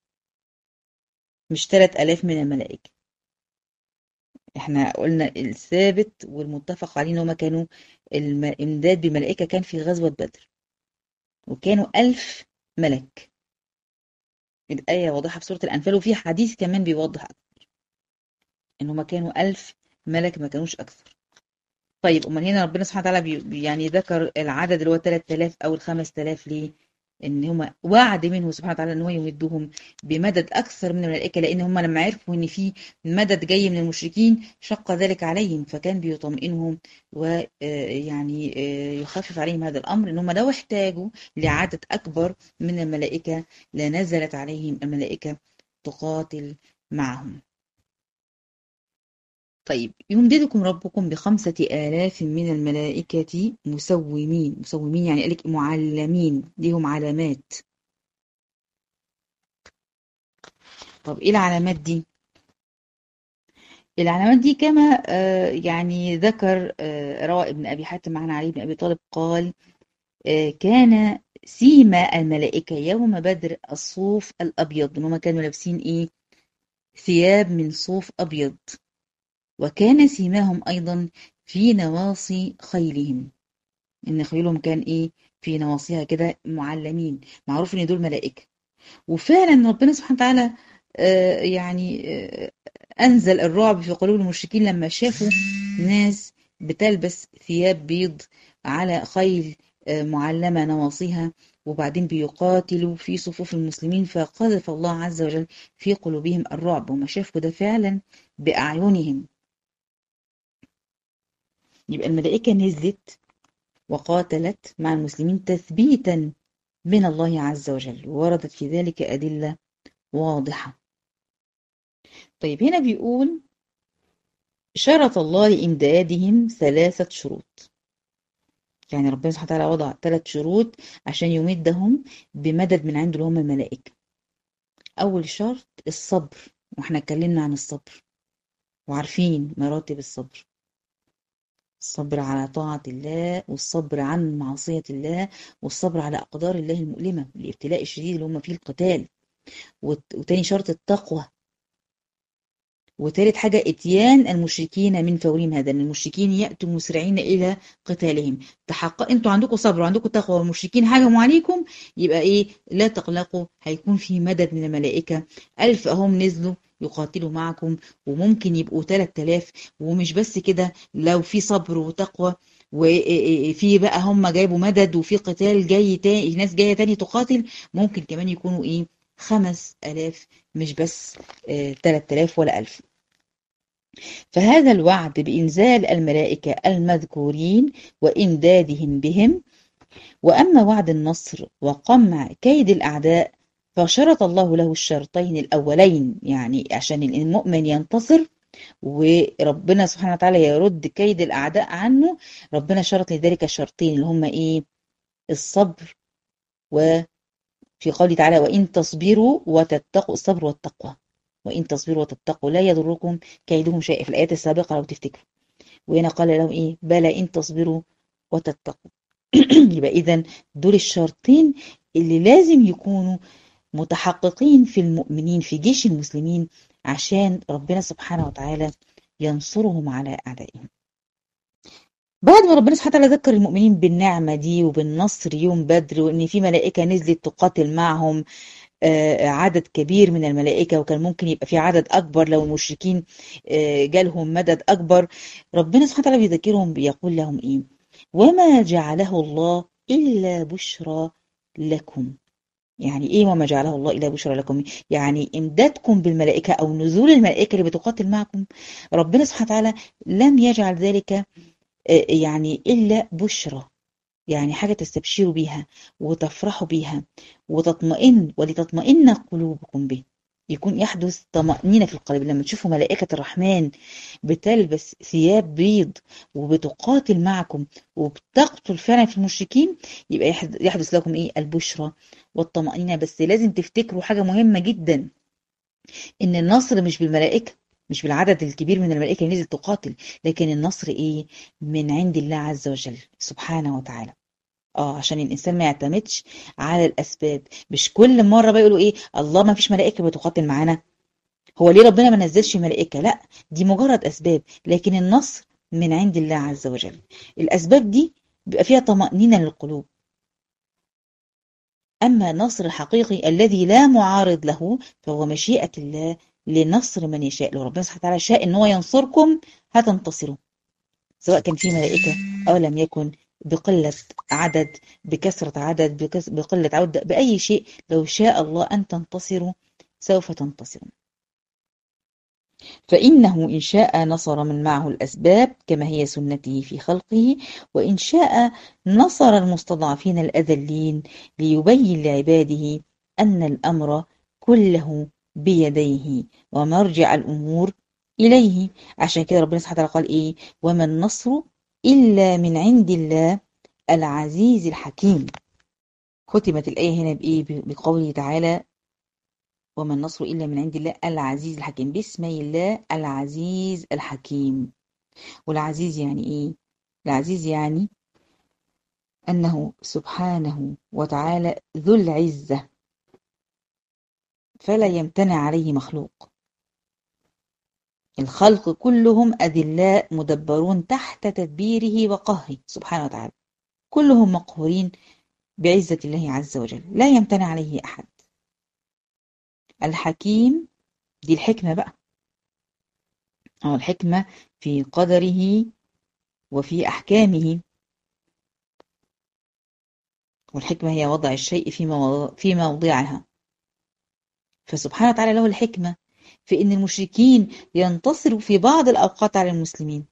مش ثلاث آلاف من الملائكة. احنا قلنا الثابت والمتفق عليه ان هما كانوا الامداد بملائكة كان في غزوة بدر وكانوا ألف ملك. الآية واضحة في سورة الأنفال وفي حديث كمان بيوضح أكثر إن هما كانوا ألف ملك ما كانوش أكثر. طيب أمال هنا ربنا سبحانه وتعالى بي يعني ذكر العدد اللي هو ثلاثة آلاف أو ال خمسة آلاف ليه؟ إن هما وعد منه سبحانه وتعالى إن هو يمدهم بمدد أكثر من الملائكة، لأن هما لما عرفوا إن في مدد جاي من المشركين شق ذلك عليهم، فكان بيطمئنهم ويعني يخفف عليهم هذا الأمر إن هما لو احتاجوا لعدد أكبر من الملائكة لنزلت عليهم الملائكة تقاتل معهم. طيب يمددكم ربكم بخمسة آلاف من الملائكة مسومين. مسومين يعني قالك معلمين ليهم علامات. طب ايه العلامات دي؟ العلامات دي كما آه يعني ذكر آه روى ابن أبي حاتم عن علي بن أبي طالب قال آه كان سيما الملائكة يوم بدر الصوف الأبيض، إنهم كانوا لابسين ايه ثياب من صوف أبيض. وكان سيماهم أيضا في نواصي خيلهم، ان خيولهم كان ايه في نواصيها كده معلمين، معروف ان دول ملائكه. وفعلا ربنا سبحانه وتعالى آه يعني آه انزل الرعب في قلوب المشركين لما شافوا ناس بتلبس ثياب بيض على خيل آه معلمه نواصيها وبعدين بيقاتلوا في صفوف المسلمين، فقذف الله عز وجل في قلوبهم الرعب وما شافوا ده فعلا باعينهم. يبقى الملائكه نزلت وقاتلت مع المسلمين تثبيتا من الله عز وجل، ووردت في ذلك أدلة واضحة. طيب هنا بيقول شرط الله لإمدادهم ثلاثة شروط. يعني ربنا سبحانه وتعالى وضع ثلاث شروط عشان يمدهم بمدد من عنده اللي هم الملائكة. أول شرط الصبر، واحنا اتكلمنا عن الصبر وعارفين مراتب الصبر. الصبر على طاعة الله، والصبر عن معصية الله، والصبر على أقدار الله المؤلمة، الابتلاء الشديد اللي هم فيه القتال. وت- وتاني شرط التقوى. وتالت حاجة إتيان المشركين من فورهم، هذا إن المشركين يأتوا مسرعين إلى قتالهم. تحقق أنتوا عندكم صبر وعندكم تقوى والمشركين هجموا عليكم، يبقى إيه؟ لا تقلقوا، هيكون في مدد من الملائكة. ألف أهم نزلوا يقاتلوا معكم، وممكن يبقوا تلات آلاف. ومش بس كده، لو في صبر وتقوى وفي بقى هم جايبوا مدد وفي قتال جاي تاني، ناس جاية تاني تقاتل، ممكن كمان يكونوا إيه؟ خمس آلاف، مش بس آه، تلات آلاف ولا ألف. فهذا الوعد بإنزال الملائكة المذكورين وإمدادهم بهم. وأما وعد النصر وقمع كيد الأعداء فشرط الله له الشرطين الأولين، يعني عشان المؤمن ينتصر وربنا سبحانه وتعالى يرد كيد الأعداء عنه، ربنا شرط لذلك الشرطين اللي هما إيه؟ الصبر. وفي قوله تعالى وإن تصبروا وتتقوا، الصبر والتقوى، وإن تصبروا وتتقوا لا يضركم كيدهم شيء، في الآيات السابقة لو تفتكروا. وهنا قال لهم ايه؟ بلى ان تصبروا وتتقوا. يبقى اذا دول الشرطين اللي لازم يكونوا متحققين في المؤمنين في جيش المسلمين، عشان ربنا سبحانه وتعالى ينصرهم على اعدائهم. بعد ما ربنا سبحانه وتعالى ذكر المؤمنين بالنعمة دي وبالنصر يوم بدر، وان في ملائكة نزلت تقاتل معهم، آه، عدد كبير من الملائكة، وكان ممكن يبقى في عدد أكبر لو المشركين آه، جالهم مدد أكبر. ربنا سبحانه وتعالى بيذكرهم بيقول لهم إيه؟ وما جعله الله إلا بشرى لكم. يعني إيه وما جعله الله إلا بشرى لكم؟ يعني إمدادكم بالملائكة أو نزول الملائكة اللي بتقاتل معكم، ربنا سبحانه وتعالى لم يجعل ذلك آه، يعني إلا بشرى، يعني حاجة تستبشروا بيها وتفرحوا بيها وتطمئن، ولتطمئن قلوبكم به. يكون يحدث طمأنينة في القلب لما تشوفوا ملائكة الرحمن بتلبس ثياب بيض وبتقاتل معكم وبتقتل فعلا في المشركين، يبقى يحد- يحدث لكم ايه؟ البشرى والطمأنينة. بس لازم تفتكروا حاجة مهمة جدا، ان النصر مش بالملائكة، مش بالعدد الكبير من الملائكة اللي نزلت تقاتل، لكن النصر ايه؟ من عند الله عز وجل سبحانه وتعالى. اه، عشان الانسان ما يعتمدش على الاسباب. مش كل مره بقى يقولوا ايه الله ما فيش ملائكه بتقاتل معانا، هو ليه ربنا ما نزلش ملائكه؟ لا، دي مجرد اسباب، لكن النصر من عند الله عز وجل. الاسباب دي بيبقى فيها طمأنينة للقلوب. اما النصر الحقيقي الذي لا معارض له فهو مشيئة الله لنصر من يشاء. لو ربنا سبحانه وتعالى شاء ان هو ينصركم هتنتصروا، سواء كان في ملائكة أو لم يكن، بقلة عدد، بكثرة عدد، بكس- بقلة عدة، بأي شيء. لو شاء الله أن تنتصروا سوف تنتصروا. فإنه إن شاء نصر من معه الأسباب كما هي سنته في خلقه، وإن شاء نصر المستضعفين الأذلين ليبين لعباده أن الأمر كله بيديه ومرجع الأمور إليه. عشان كده ربنا سبحانه وتعالى قال إيه؟ وما النصر إلا من عند الله العزيز الحكيم. ختمت الآية هنا بإيه؟ بقوله تعالى وما النصر إلا من عند الله العزيز الحكيم، بسم الله العزيز الحكيم. والعزيز يعني إيه؟ العزيز يعني أنه سبحانه وتعالى ذو العزة، فلا يمتنع عليه مخلوق. الخلق كلهم أذلاء مدبرون تحت تدبيره وقهره سبحانه وتعالى، كلهم مقهورين بعزة الله عز وجل، لا يمتنع عليه أحد. الحكيم دي الحكمة بقى، أو الحكمة في قدره وفي أحكامه. والحكمة هي وضع الشيء في مو- في موضعها. فسبحانه وتعالى له الحكمة في إن المشركين ينتصروا في بعض الأوقات على المسلمين،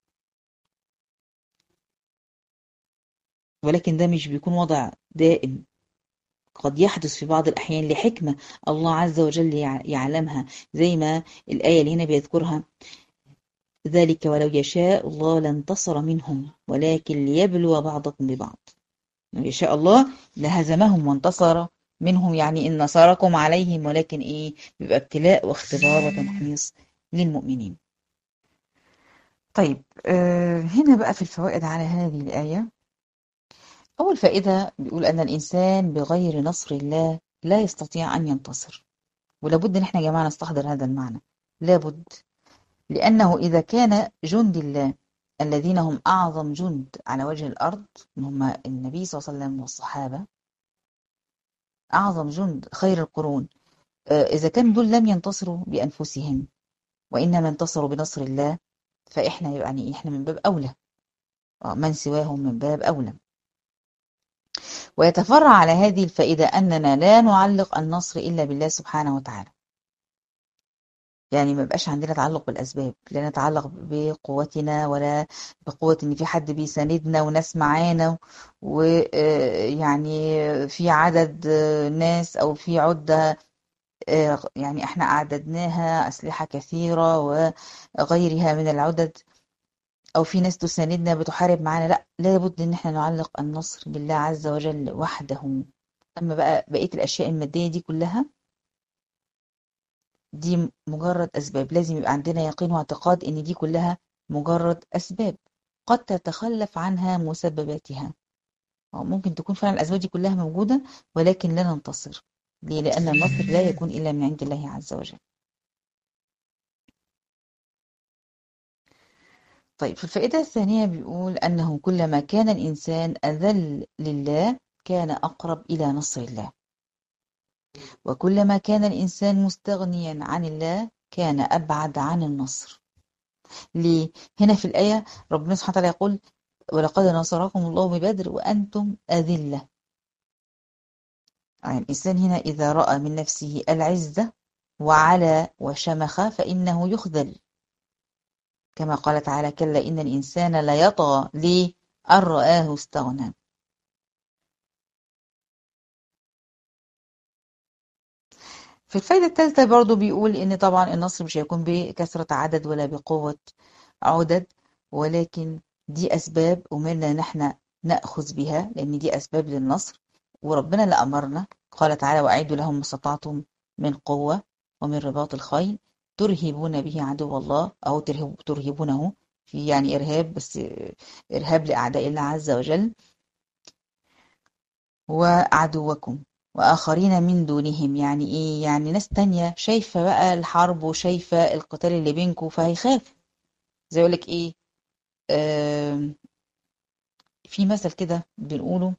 ولكن ده مش بيكون وضع دائم، قد يحدث في بعض الأحيان لحكمة الله عز وجل يع- يعلمها، زي ما الآية اللي هنا بيذكرها ذلك ولو يشاء الله لانتصر منهم ولكن ليبلو بعضكم ببعض. لو يشاء الله لهزمهم وانتصر منهم، يعني إن نصركم عليهم، ولكن إيه، بيبقى ابتلاء واختبار وتمحيص للمؤمنين. طيب آه هنا بقى في الفوائد على هذه الآية. أول فائدة بيقول أن الإنسان بغير نصر الله لا يستطيع أن ينتصر. ولابد إن احنا يا جماعة نستحضر هذا المعنى، لابد. لأنه إذا كان جند الله الذين هم أعظم جند على وجه الأرض، هم النبي صلى الله عليه وسلم والصحابة، أعظم جند خير القرون، آه، إذا كان دول لم ينتصروا بأنفسهم وإنما انتصروا بنصر الله، فإحنا يعني إحنا من باب أولى، آه، من سواهم من باب أولى. ويتفرع على هذه الفائدة أننا لا نعلق النصر إلا بالله سبحانه وتعالى. يعني ما بقاش عندنا تعلق بالأسباب، لا نتعلق بقوتنا ولا بقوة إن في حد بيساندنا وناس معانا، ويعني في عدد آه، ناس أو في عدة، آه، يعني احنا أعددناها أسلحة كثيرة وغيرها من العدد، أو في ناس تساندنا بتحارب معانا. لا، لابد إن احنا نعلق النصر بالله عز وجل وحده. أما بقى بقية الأشياء المادية دي كلها، دي مجرد أسباب. لازم يبقى عندنا يقين واعتقاد إن دي كلها مجرد أسباب قد تتخلف عنها مسبباتها. أو ممكن تكون فعلا الأسباب دي كلها موجودة ولكن لا ننتصر. ليه؟ لأن النصر لا يكون إلا من عند الله عز وجل. طيب في الفائدة الثانية بيقول أنه كلما كان الإنسان أذل لله كان أقرب إلى نصر الله، وكلما كان الإنسان مستغنيا عن الله كان أبعد عن النصر. ليه؟ هنا في الآية ربنا سبحانه وتعالى يقول ولقد نصركم الله ببدر وأنتم أذلة. يعني الإنسان هنا إذا رأى من نفسه العزة وعلى وشمخ فإنه يخذل، كما قال تعالى كلا إن الإنسان ليطغى ليه أن رآه استغنى. في الفايدة الثالثة برضو بيقول إن طبعا النصر مش هيكون بكثرة عدد ولا بقوة عدد، ولكن دي أسباب أمرنا إن احنا نأخذ بها، لأن دي أسباب للنصر. وربنا اللي أمرنا، قال تعالى وأعيدوا لهم ما استطعتم من قوة ومن رباط الخيل ترهبون به عدو الله، أو ترهب ترهبونه، في يعني إرهاب، بس إرهاب لأعداء الله عز وجل وعدوكم وآخرين من دونهم. يعني إيه؟ يعني ناس تانية شايفة بقى الحرب وشايفة القتال اللي بينكم فهيخاف. زي يقولك إيه، آه في مثل كده بنقوله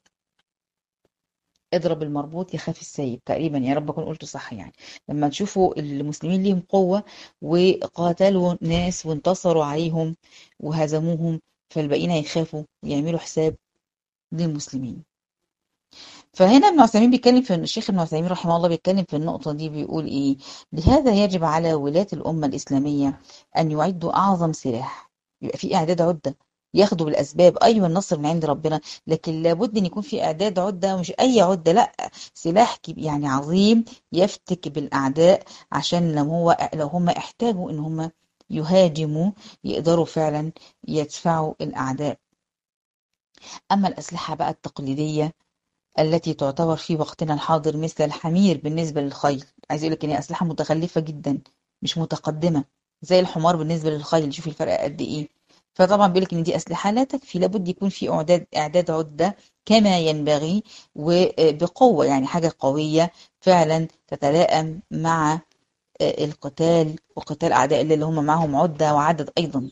اضرب المربوط يخاف السيب تقريبا، يا رب أكون قلته صح. يعني لما تشوفوا المسلمين ليهم قوة وقاتلوا ناس وانتصروا عليهم وهزموهم، فالباقيين هيخافوا ويعملوا حساب للمسلمين. فهنا ابن عثيمين بيتكلم في الشيخ ابن عثيمين رحمه الله بيتكلم في النقطة دي، بيقول إيه؟ لهذا يجب على ولاة الأمة الإسلامية أن يعدوا أعظم سلاح، يبقى في إعداد عدة، ياخدوا بالأسباب. أيوة النصر من عند ربنا، لكن لابد أن يكون في إعداد عدة، مش أي عدة، لا، سلاح كب- يعني عظيم يفتك بالأعداء، عشان لو هو لو هم احتاجوا أن هم يهاجموا يقدروا فعلا يدفعوا الأعداء. أما الأسلحة بقى التقليدية التي تعتبر في وقتنا الحاضر مثل الحمير بالنسبة للخيل، عايز يقول لك ان هي أسلحة متخلفة جدا مش متقدمة، زي الحمار بالنسبة للخيل، شوفي الفرق قد ايه. فطبعا بيقول لك ان دي أسلحة لا تكفي، لابد يكون في اعداد اعداد عدة كما ينبغي وبقوة، يعني حاجة قوية فعلا تتلائم مع القتال وقتال أعداء الله اللي هم معهم عدة وعدد أيضا.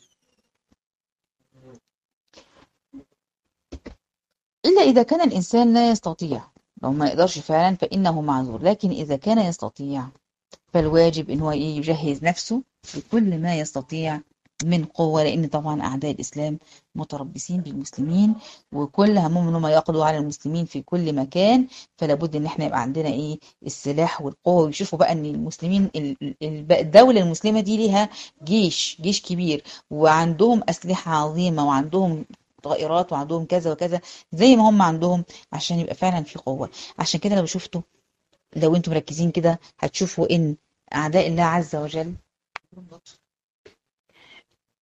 إلا إذا كان الإنسان لا يستطيع، لو ما يقدرش فعلا فإنه معذور، لكن إذا كان يستطيع فالواجب إن هو إيه؟ يجهز نفسه بكل ما يستطيع من قوة، لأن طبعا أعداء الإسلام متربصين بالمسلمين وكل همهم إن هم يقضوا على المسلمين في كل مكان. فلا بد إن إحنا يبقى عندنا إيه؟ السلاح والقوة. ويشوفوا بقى إن المسلمين ال- ال- الدولة المسلمة دي ليها جيش جيش كبير، وعندهم أسلحة عظيمة، وعندهم طائرات، وعندهم كذا وكذا زي ما هم عندهم، عشان يبقى فعلا في قوة. عشان كده لو شفتوا، لو انتم مركزين كده هتشوفوا ان اعداء الله عز وجل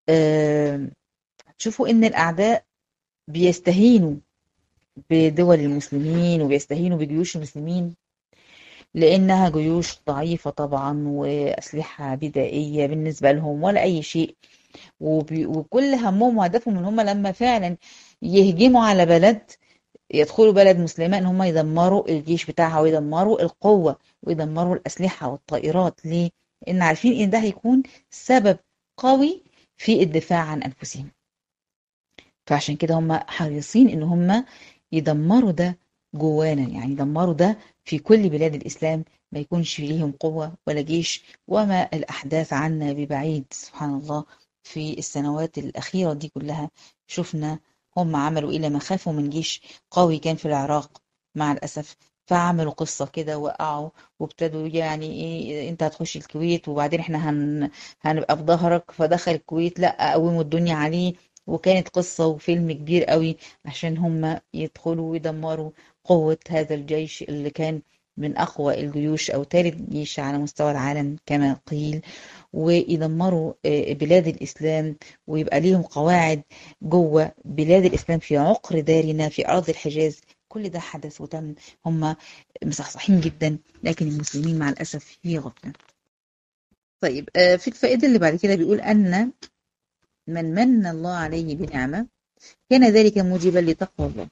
آه، تشوفوا إن الأعداء بيستهينوا بدول المسلمين وبيستهينوا بجيوش المسلمين، لأنها جيوش ضعيفة طبعا وأسلحة بدائية بالنسبة لهم ولا أي شيء. وبي... وكل همهم وهدفهم إن هم لما فعلا يهجموا على بلد، يدخلوا بلد مسلمة، إن هم يدمروا الجيش بتاعها ويدمروا القوة ويدمروا الأسلحة والطائرات. ليه؟ لأن عارفين إن ده هيكون سبب قوي في الدفاع عن أنفسهم. فعشان كده هم حريصين ان هم يدمروا ده جوانا، يعني يدمروا ده في كل بلاد الإسلام، ما يكونش ليهم قوة ولا جيش. وما الأحداث عنا ببعيد، سبحان الله. في السنوات الأخيرة دي كلها شفنا هم عملوا إلى ما خافوا من جيش قوي كان في العراق مع الأسف. فعملوا قصة كده، وقعوا وابتدوا يعني إيه، أنت هتخش الكويت وبعدين إحنا هن... هنبقى في ظهرك. فدخل الكويت، لا قوموا الدنيا عليه. وكانت قصة وفيلم كبير قوي عشان هم يدخلوا ويدمروا قوة هذا الجيش اللي كان من أقوى الجيوش أو ثالث جيش على مستوى العالم كما قيل. ويدمروا آه، بلاد الإسلام، ويبقى ليهم قواعد جوه بلاد الإسلام في عقر دارنا في أرض الحجاز. كل ده حدث وتم. هم مصحصحين جدا، لكن المسلمين مع الأسف في غفلة. طيب، آه، في الفائدة اللي بعد كده بيقول أن من من الله عليه بنعمة كان ذلك موجبا لتقوى الله.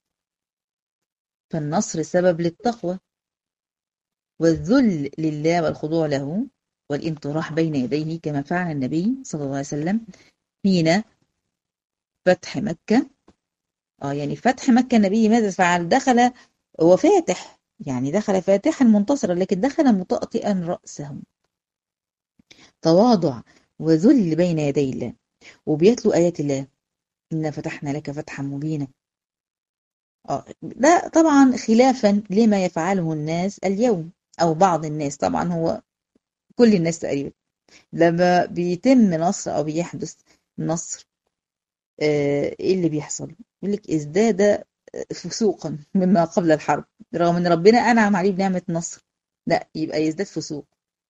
فالنصر سبب للتقوى، والذل لله والخضوع له والانطراح بين يديه، كما فعل النبي صلى الله عليه وسلم حين فتح مكة. اه يعني فتح مكة النبي ماذا فعل؟ دخل هو فاتح، يعني دخل فاتحا منتصرا، لكن دخل مطأطئا رأسه، تواضع وذل بين يدي الله، وبيتلو آيات الله: إنا فتحنا لك فتحا مبينا. اه ده طبعا خلافا لما يفعله الناس اليوم، او بعض الناس، طبعا هو كل الناس تقريبا. لما بيتم نصر او بيحدث نصر، آه، ايه اللي بيحصل؟ يقول لك ازداد فسوقا مما قبل الحرب، رغم ان ربنا انعم عليه بنعمة النصر، لا يبقى يزداد فسوق.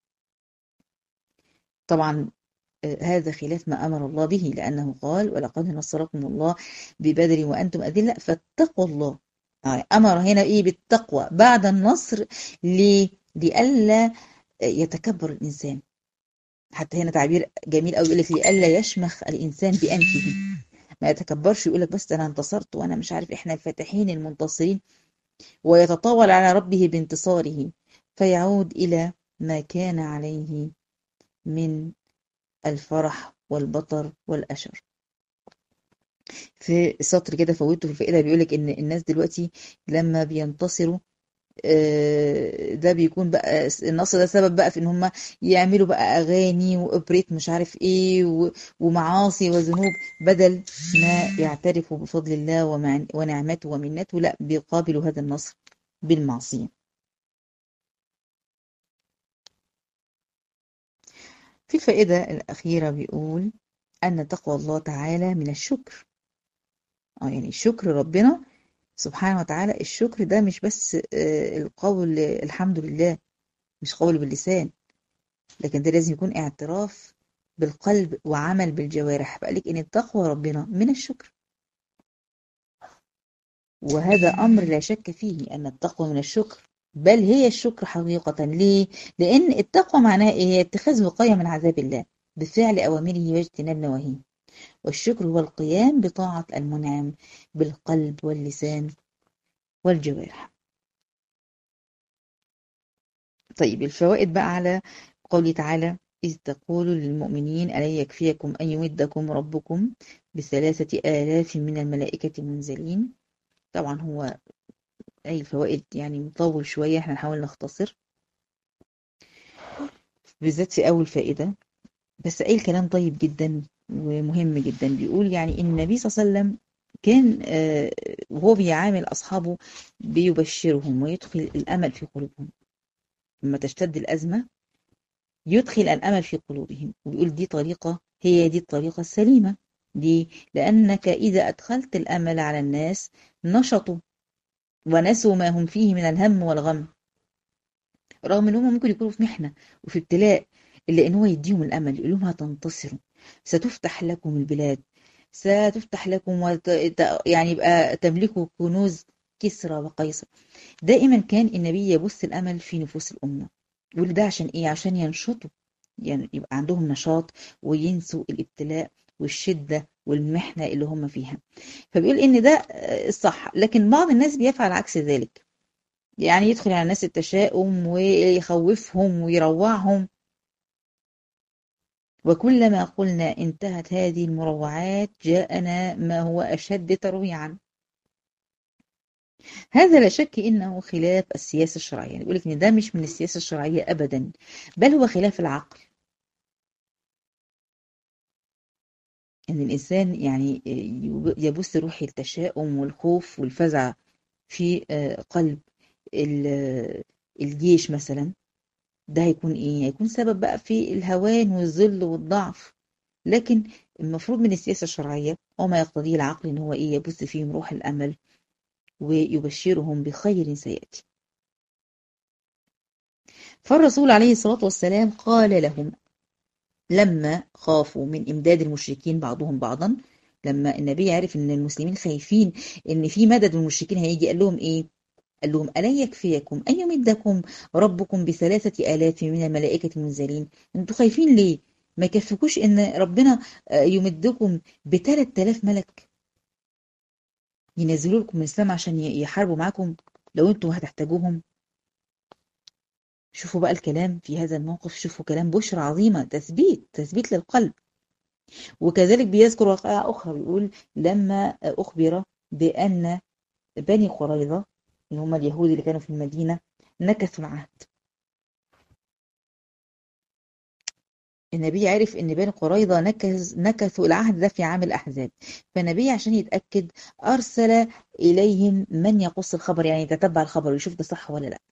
طبعا آه، هذا خلاف ما امر الله به، لانه قال: ولقد نصركم الله ببدر وانتم اذله فاتقوا الله. آه، امر هنا ايه؟ بالتقوى بعد النصر. ليه؟ لئلا يتكبر الانسان. حتى هنا تعبير جميل قوي، يقول لك: لئلا يشمخ الانسان بانفه. ما يتكبرش، يقول لك بس انا انتصرت وانا مش عارف، احنا الفاتحين المنتصرين، ويتطاول على ربه بانتصاره، فيعود الى ما كان عليه من الفرح والبطر والاشر. في سطر كده فوته في الفائده بيقول لك ان الناس دلوقتي لما بينتصروا، آه، ده بيكون بقى النصر ده سبب بقى في ان هم يعملوا بقى اغاني واوبريت مش عارف ايه و- ومعاصي وذنوب، بدل ما يعترفوا بفضل الله ومع- ونعمته ومنته، لا بيقابلوا هذا النصر بالمعصية. في الفائدة الأخيرة بيقول أن تقوى الله تعالى من الشكر. اه يعني شكر ربنا سبحانه وتعالى. الشكر ده مش بس آه، القول الحمد لله، مش قول باللسان، لكن ده لازم يكون اعتراف بالقلب وعمل بالجوارح. فقالك ان التقوى ربنا من الشكر، وهذا امر لا شك فيه ان التقوى من الشكر، بل هي الشكر حقيقة. ليه؟ لان التقوى معناها ايه؟ هي اتخاذ وقاية من عذاب الله بفعل اوامره واجتناب نواهيه. والشكر هو القيام بطاعة المنعم بالقلب واللسان والجوارح. طيب، الفوائد بقى على قوله تعالى: إذ تقول للمؤمنين ألا يكفيكم أن يمدكم ربكم بثلاثة آلاف من الملائكة منزلين. طبعا هو أي الفوائد يعني مطول شوية، احنا نحاول نختصر بالذات في أول فائدة. بس أي الكلام طيب جدا ومهم جدا. بيقول يعني إن النبي صلى الله عليه وسلم كان آه، وهو بيعامل أصحابه بيبشرهم ويدخل الأمل في قلوبهم لما تشتد الأزمة، يدخل الأمل في قلوبهم، ويقول دي طريقة، هي دي الطريقة السليمة. ليه؟ لأنك إذا أدخلت الأمل على الناس نشطوا ونسوا ما هم فيه من الهم والغم، رغم ان هم ممكن يكونوا في محنة وفي ابتلاء، إلا إن هو يديهم الأمل، يقول لهم هتنتصروا، ستفتح لكم البلاد، ستفتح لكم وت... ت- يعني يبقى تملكوا كنوز كسرى وقيصر. دائما كان النبي يبث الأمل في نفوس الأمة. وده عشان إيه؟ عشان ينشطوا، يعني يبقى عندهم نشاط وينسوا الابتلاء والشدة والمحنة اللي هم فيها. فبيقول إن ده آه، الصح، لكن بعض الناس بيفعل عكس ذلك، يعني يدخل على الناس التشاؤم ويخوفهم ويروعهم. وكلما قلنا انتهت هذه المروعات جاءنا ما هو أشد ترويعا. هذا لا شك إنه خلاف السياسة الشرعية، يعني يقول لك إن ده مش من السياسة الشرعية أبدا، بل هو خلاف العقل. إن الإنسان يعني يبث روح التشاؤم والخوف والفزع في آه، قلب ال- الجيش مثلا. ده هيكون إيه؟ هيكون سبب بقى في الهوان والذل والضعف. لكن المفروض من السياسة الشرعية وما يقتضيه العقل إن هو إيه؟ يبث فيهم روح الأمل ويبشرهم بخير سيأتي. فالرسول عليه الصلاة والسلام قال لهم لما خافوا من إمداد المشركين بعضهم بعضا، لما النبي عرف إن المسلمين خايفين إن في مدد المشركين هيجي، قال لهم إيه؟ قال لهم ألن يكفيكم أن يمدكم ربكم بثلاثة آلاف من الملائكة المنزلين؟ أنتوا خايفين ليه؟ ما يكفيكوش إن ربنا آه، يمدكم بثلاث آلاف ملك ينزلوا لكم من السماء عشان ي- يحاربوا معاكم لو أنتوا هتحتاجوهم؟ شوفوا بقى الكلام في هذا الموقف، شوفوا كلام بشرى عظيمة، تثبيت تثبيت للقلب. وكذلك بيذكر واقعة أخرى، بيقول لما أخبر بأن بني قريظة اللي هم اليهود اللي كانوا في المدينة نكثوا العهد. النبي عرف ان بني قريظة نكث نكثوا العهد ده في عام الأحزاب، فالنبي عشان يتأكد أرسل إليهم من يقص الخبر، يعني يتتبع الخبر ويشوف ده صح ولا لا.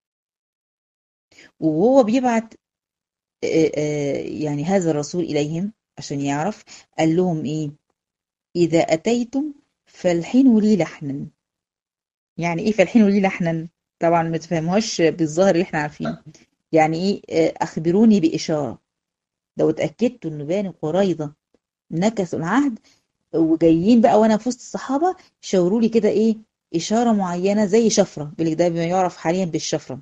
وهو بيبعت آه، آه، يعني هذا الرسول إليهم عشان يعرف، قال لهم إيه؟ إذا أتيتم فالحنوا لي لحنا. يعني إيه فالحنوا لي لحنا؟ طبعا ما تفهموهاش بالظاهر اللي احنا عارفينه. يعني إيه؟ آه، أخبروني بإشارة. لو اتأكدتوا إن بني قريظة نكثوا العهد وجايين بقى وأنا في وسط الصحابة، شاوروا لي كده إيه؟ إشارة معينة زي شفرة، بيقول ده بما يعرف حاليا بالشفرة.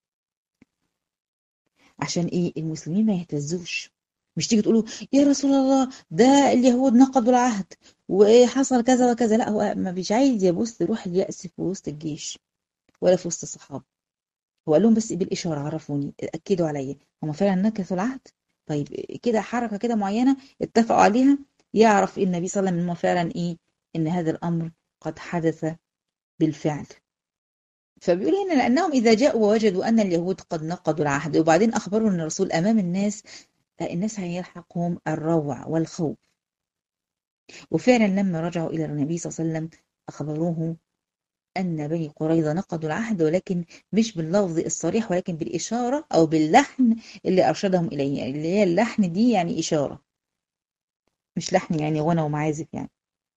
عشان ايه؟ المسلمين ما يهتزوش. مش تيجي تقولوا يا رسول الله ده اليهود نقضوا العهد وحصل كذا وكذا، لا هو ما بيش عايز يبث روح اليأس في وسط الجيش ولا في وسط الصحابة. هو قال لهم بس بالإشارة، عرفوني أكدوا عليا هم فعلا نكثوا العهد. طيب كده حركة كده معينة اتفقوا عليها، يعرف النبي صلى الله عليه وسلم إنه فعلا إيه؟ إن هذا الأمر قد حدث بالفعل. فبيقول هنا لأنهم إذا جاءوا ووجدوا أن اليهود قد نقضوا العهد وبعدين أخبروا أن الرسول أمام الناس، الناس هيلحقهم الروع والخوف. وفعلا لما رجعوا إلى النبي صلى الله عليه وسلم أخبروه أن بني قريظة نقضوا العهد، ولكن مش باللفظ الصريح ولكن بالإشارة أو باللحن اللي أرشدهم إليه، يعني اللي هي اللحن دي يعني إشارة، مش لحن يعني غنى ومعازف يعني.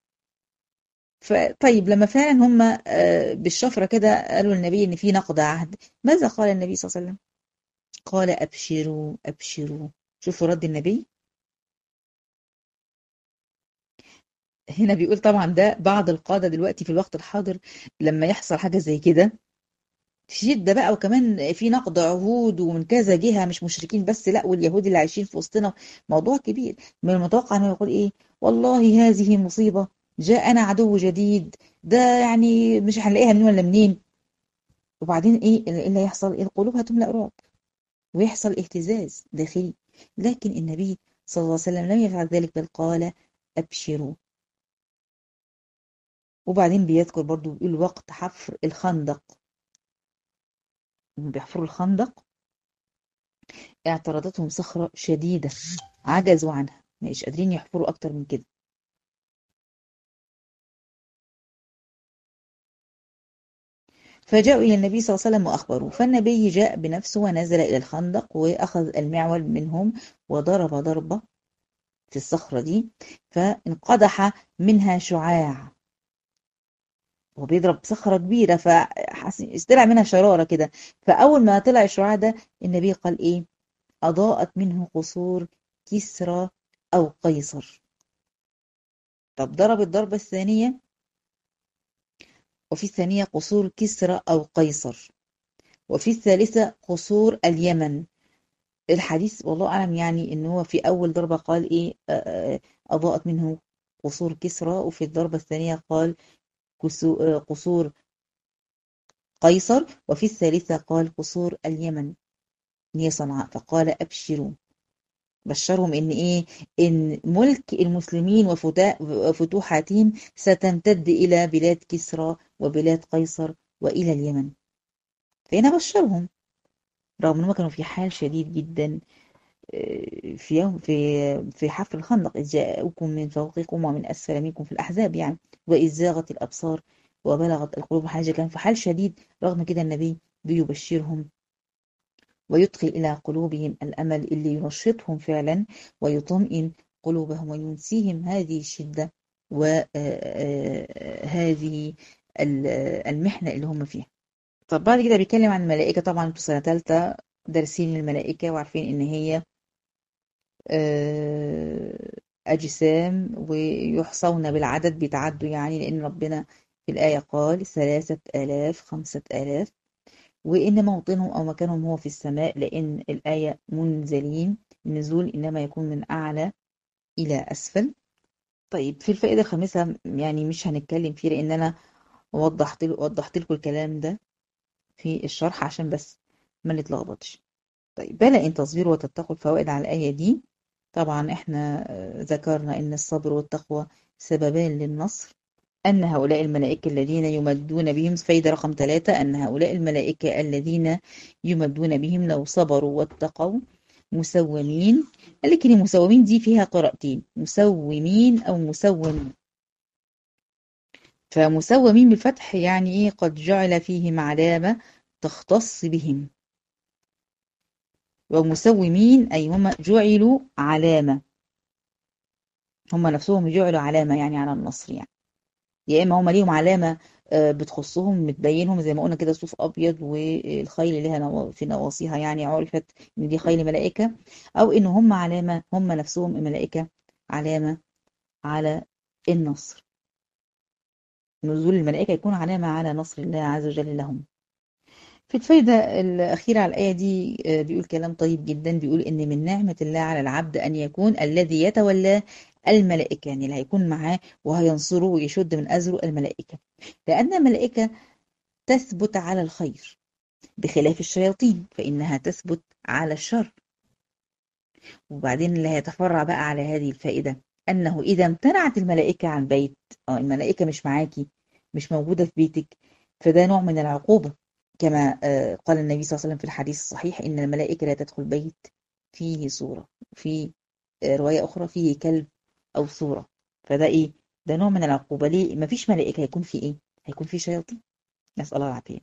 فطيب لما فعلا هم آه، بالشفرة كده قالوا للنبي إن في نقض عهد، ماذا قال النبي صلى الله عليه وسلم؟ قال أبشروا أبشروا. شوفوا رد النبي. هنا بيقول طبعا ده بعض القادة دلوقتي في الوقت الحاضر لما يحصل حاجة زي كده شدة بقى، وكمان في نقض عهود ومن كذا جهة، مش مشركين بس لا، واليهود اللي عايشين في وسطنا، موضوع كبير. من المتوقع انه يقول ايه؟ والله هذه مصيبة، جاءنا عدو جديد، ده يعني مش هنلاقيها منين ولا منين. وبعدين ايه اللي اللي يحصل؟ القلوب هتملأ رعب ويحصل اهتزاز داخلي. لكن النبي صلى الله عليه وسلم لم يفعل ذلك، بل قال أبشروا. وبعدين بيذكر برضو بيقول وقت حفر الخندق، هم بيحفروا الخندق اعترضتهم صخرة شديدة عجزوا عنها، مش قادرين يحفروا أكتر من كده. فجاءوا إلى النبي صلى الله عليه وسلم وأخبروه، فالنبي جاء بنفسه ونزل إلى الخندق وأخذ المعول منهم وضرب ضربة في الصخرة دي، فانقدح منها شعاع. هو بيضرب صخرة كبيرة فاستلع منها شرارة كده. فأول ما طلع الشعاع ده النبي قال إيه؟ أضاءت منه قصور كسرى أو قيصر. طب ضرب الضربة الثانية، وفي الثانية قصور كسرى أو قيصر، وفي الثالثة قصور اليمن. الحديث والله أعلم يعني إن هو في أول ضربة قال إيه، آه، آه، أضاءت منه قصور كسرى، وفي الضربة الثانية قال كسو- آه، قصور قيصر، وفي الثالثة قال قصور اليمن اللي هي صنعاء. فقال أبشروا، بشرهم إن إيه، إن ملك المسلمين وفتا- وفتوحاتهم ستمتد إلى بلاد كسرى وبلاد قيصر وإلى اليمن. فهنا بشرهم رغم أنهم كانوا في حال شديد جدا. آه، في يوم في في حفر الخندق، إذ جاءوكم من فوقكم ومن أسفل منكم في الأحزاب يعني، وإذ زاغت الأبصار وبلغت القلوب حاجة. كان في حال شديد، رغم كده النبي بيبشرهم ويدخل إلى قلوبهم الأمل اللي ينشطهم فعلا ويطمئن قلوبهم وينسيهم هذه الشدة وهذه المحنة اللي هم فيها. طب بعد كده بيتكلم عن الملائكة. طبعا انتوا سنة تالتة دارسين الملائكة وعارفين إن هي آه، أجسام ويحصون بالعدد، بيتعدوا يعني، لأن ربنا في الآية قال ثلاثة آلاف خمسة آلاف، وإن موطنهم أو مكانهم هو في السماء، لأن الآية منزلين، النزول إنما يكون من أعلى إلى أسفل. طيب في الفائدة الخامسة يعني مش هنتكلم فيه، لأن أنا وضحت وضحت لكم الكلام ده في الشرح عشان بس ما نتلخبطش. طيب بلى إن تصبروا وتتقوا الفوائد على الآية دي. طبعا احنا آه، ذكرنا إن الصبر والتقوى سببان للنصر. أن هؤلاء الملائكة الذين يمدون بهم، فايدة رقم ثلاثة، أن هؤلاء الملائكة الذين يمدون بهم لو صبروا واتقوا مسومين. لكن المسومين دي فيها قراءتين، مسومين أو مسومين. فمسومين بالفتح يعني إيه، قد جعل فيهم علامة تختص بهم. ومسومين أي هم جعلوا علامة، هم نفسهم جعلوا علامة يعني على النصر يعني. يا اما هم ليهم علامه آه، بتخصهم متبينهم زي ما قلنا كده، صوف ابيض والخيل لها نوا- في نواصيها يعني عرفت ان دي خيل ملائكه، او ان هم علامه، هم نفسهم الملائكه علامه على النصر. نزول الملائكه يكون علامه على نصر الله عز وجل لهم. في الفايدة الأخيرة على الآية دي آه، بيقول كلام طيب جدا، بيقول إن من نعمة الله على العبد أن يكون الذي يتولى الملائكة، يعني اللي هيكون معاه وهينصره ويشد من أزره الملائكة، لأن الملائكة تثبت على الخير بخلاف الشياطين فإنها تثبت على الشر. وبعدين اللي هيتفرع بقى على هذه الفائدة أنه إذا امتنعت الملائكة عن بيت، أو الملائكة مش معاكي، مش موجودة في بيتك، فده نوع من العقوبة. كما آه، قال النبي صلى الله عليه وسلم في الحديث الصحيح إن الملائكة لا تدخل بيت فيه صورة، في آه، رواية أخرى فيه كلب أو صورة. فده إيه؟ ده نوع من العقوبة. ليه؟ مفيش ملائكة، هيكون في إيه؟ هيكون في شياطين، نسأل الله العافية.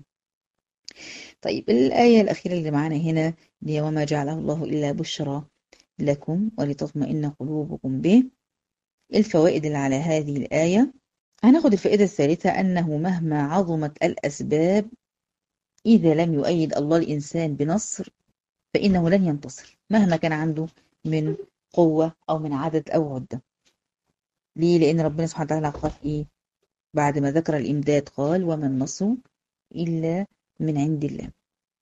طيب الآية الأخيرة اللي معانا هنا اللي هي وما جعله الله إلا بشرى لكم ولتطمئن قلوبكم به. الفوائد اللي على هذه الآية، هناخد الفائدة الثالثة أنه مهما عظمت الأسباب إذا لم يؤيد الله الإنسان بنصر فإنه لن ينتصر مهما كان عنده من قوة أو من عدد أو عدة. ليه؟ لأن ربنا سبحانه وتعالى قال إيه بعد ما ذكر الإمداد؟ قال وما النصر إلا من عند الله.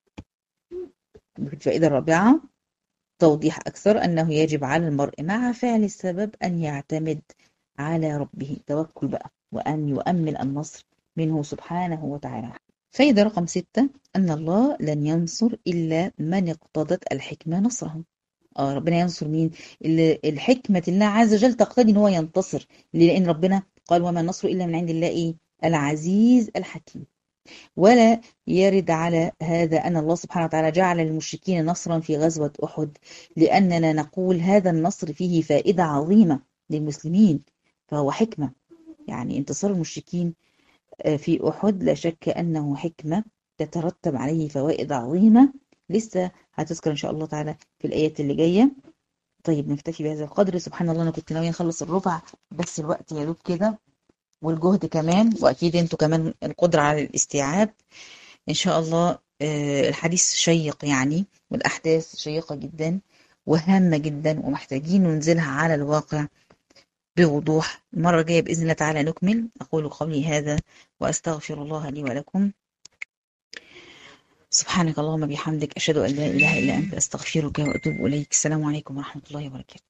الفائدة الرابعة توضيح أكثر أنه يجب على المرء مع فعل السبب أن يعتمد على ربه، توكل بقى، وأن يؤمل النصر منه سبحانه وتعالى. فايدة رقم ستة أن الله لن ينصر إلا من اقتضت الحكمة نصره. آه ربنا ينصر مين؟ اللي الحكمة الله عز وجل تقتضي إن هو ينتصر. لأن ربنا قال وما النصر إلا من عند الله إيه؟ العزيز الحكيم. ولا يرد على هذا أن الله سبحانه وتعالى جعل للمشركين نصرا في غزوة أحد، لأننا نقول هذا النصر فيه فائدة عظيمة للمسلمين، فهو حكمة. يعني انتصار المشركين في أحد لا شك أنه حكمة تترتب عليه فوائد عظيمة، لسه هتذكر إن شاء الله تعالى في الآيات اللي جاية. طيب نكتفي بهذا القدر. سبحان الله أنا كنت ناوية أخلص الربع بس الوقت يا دوب كده، والجهد كمان، وأكيد أنتوا كمان القدرة على الاستيعاب. إن شاء الله. آه، الحديث شيق يعني، والأحداث شيقة جدا، وهامة جدا ومحتاجين ننزلها على الواقع بوضوح. المرة الجاية بإذن الله تعالى نكمل. أقول قولي هذا وأستغفر الله لي ولكم. سبحانك اللهم بحمدك، أشهد أن لا إله إلا أنت، أستغفرك وأتوب إليك. السلام عليكم ورحمة الله وبركاته.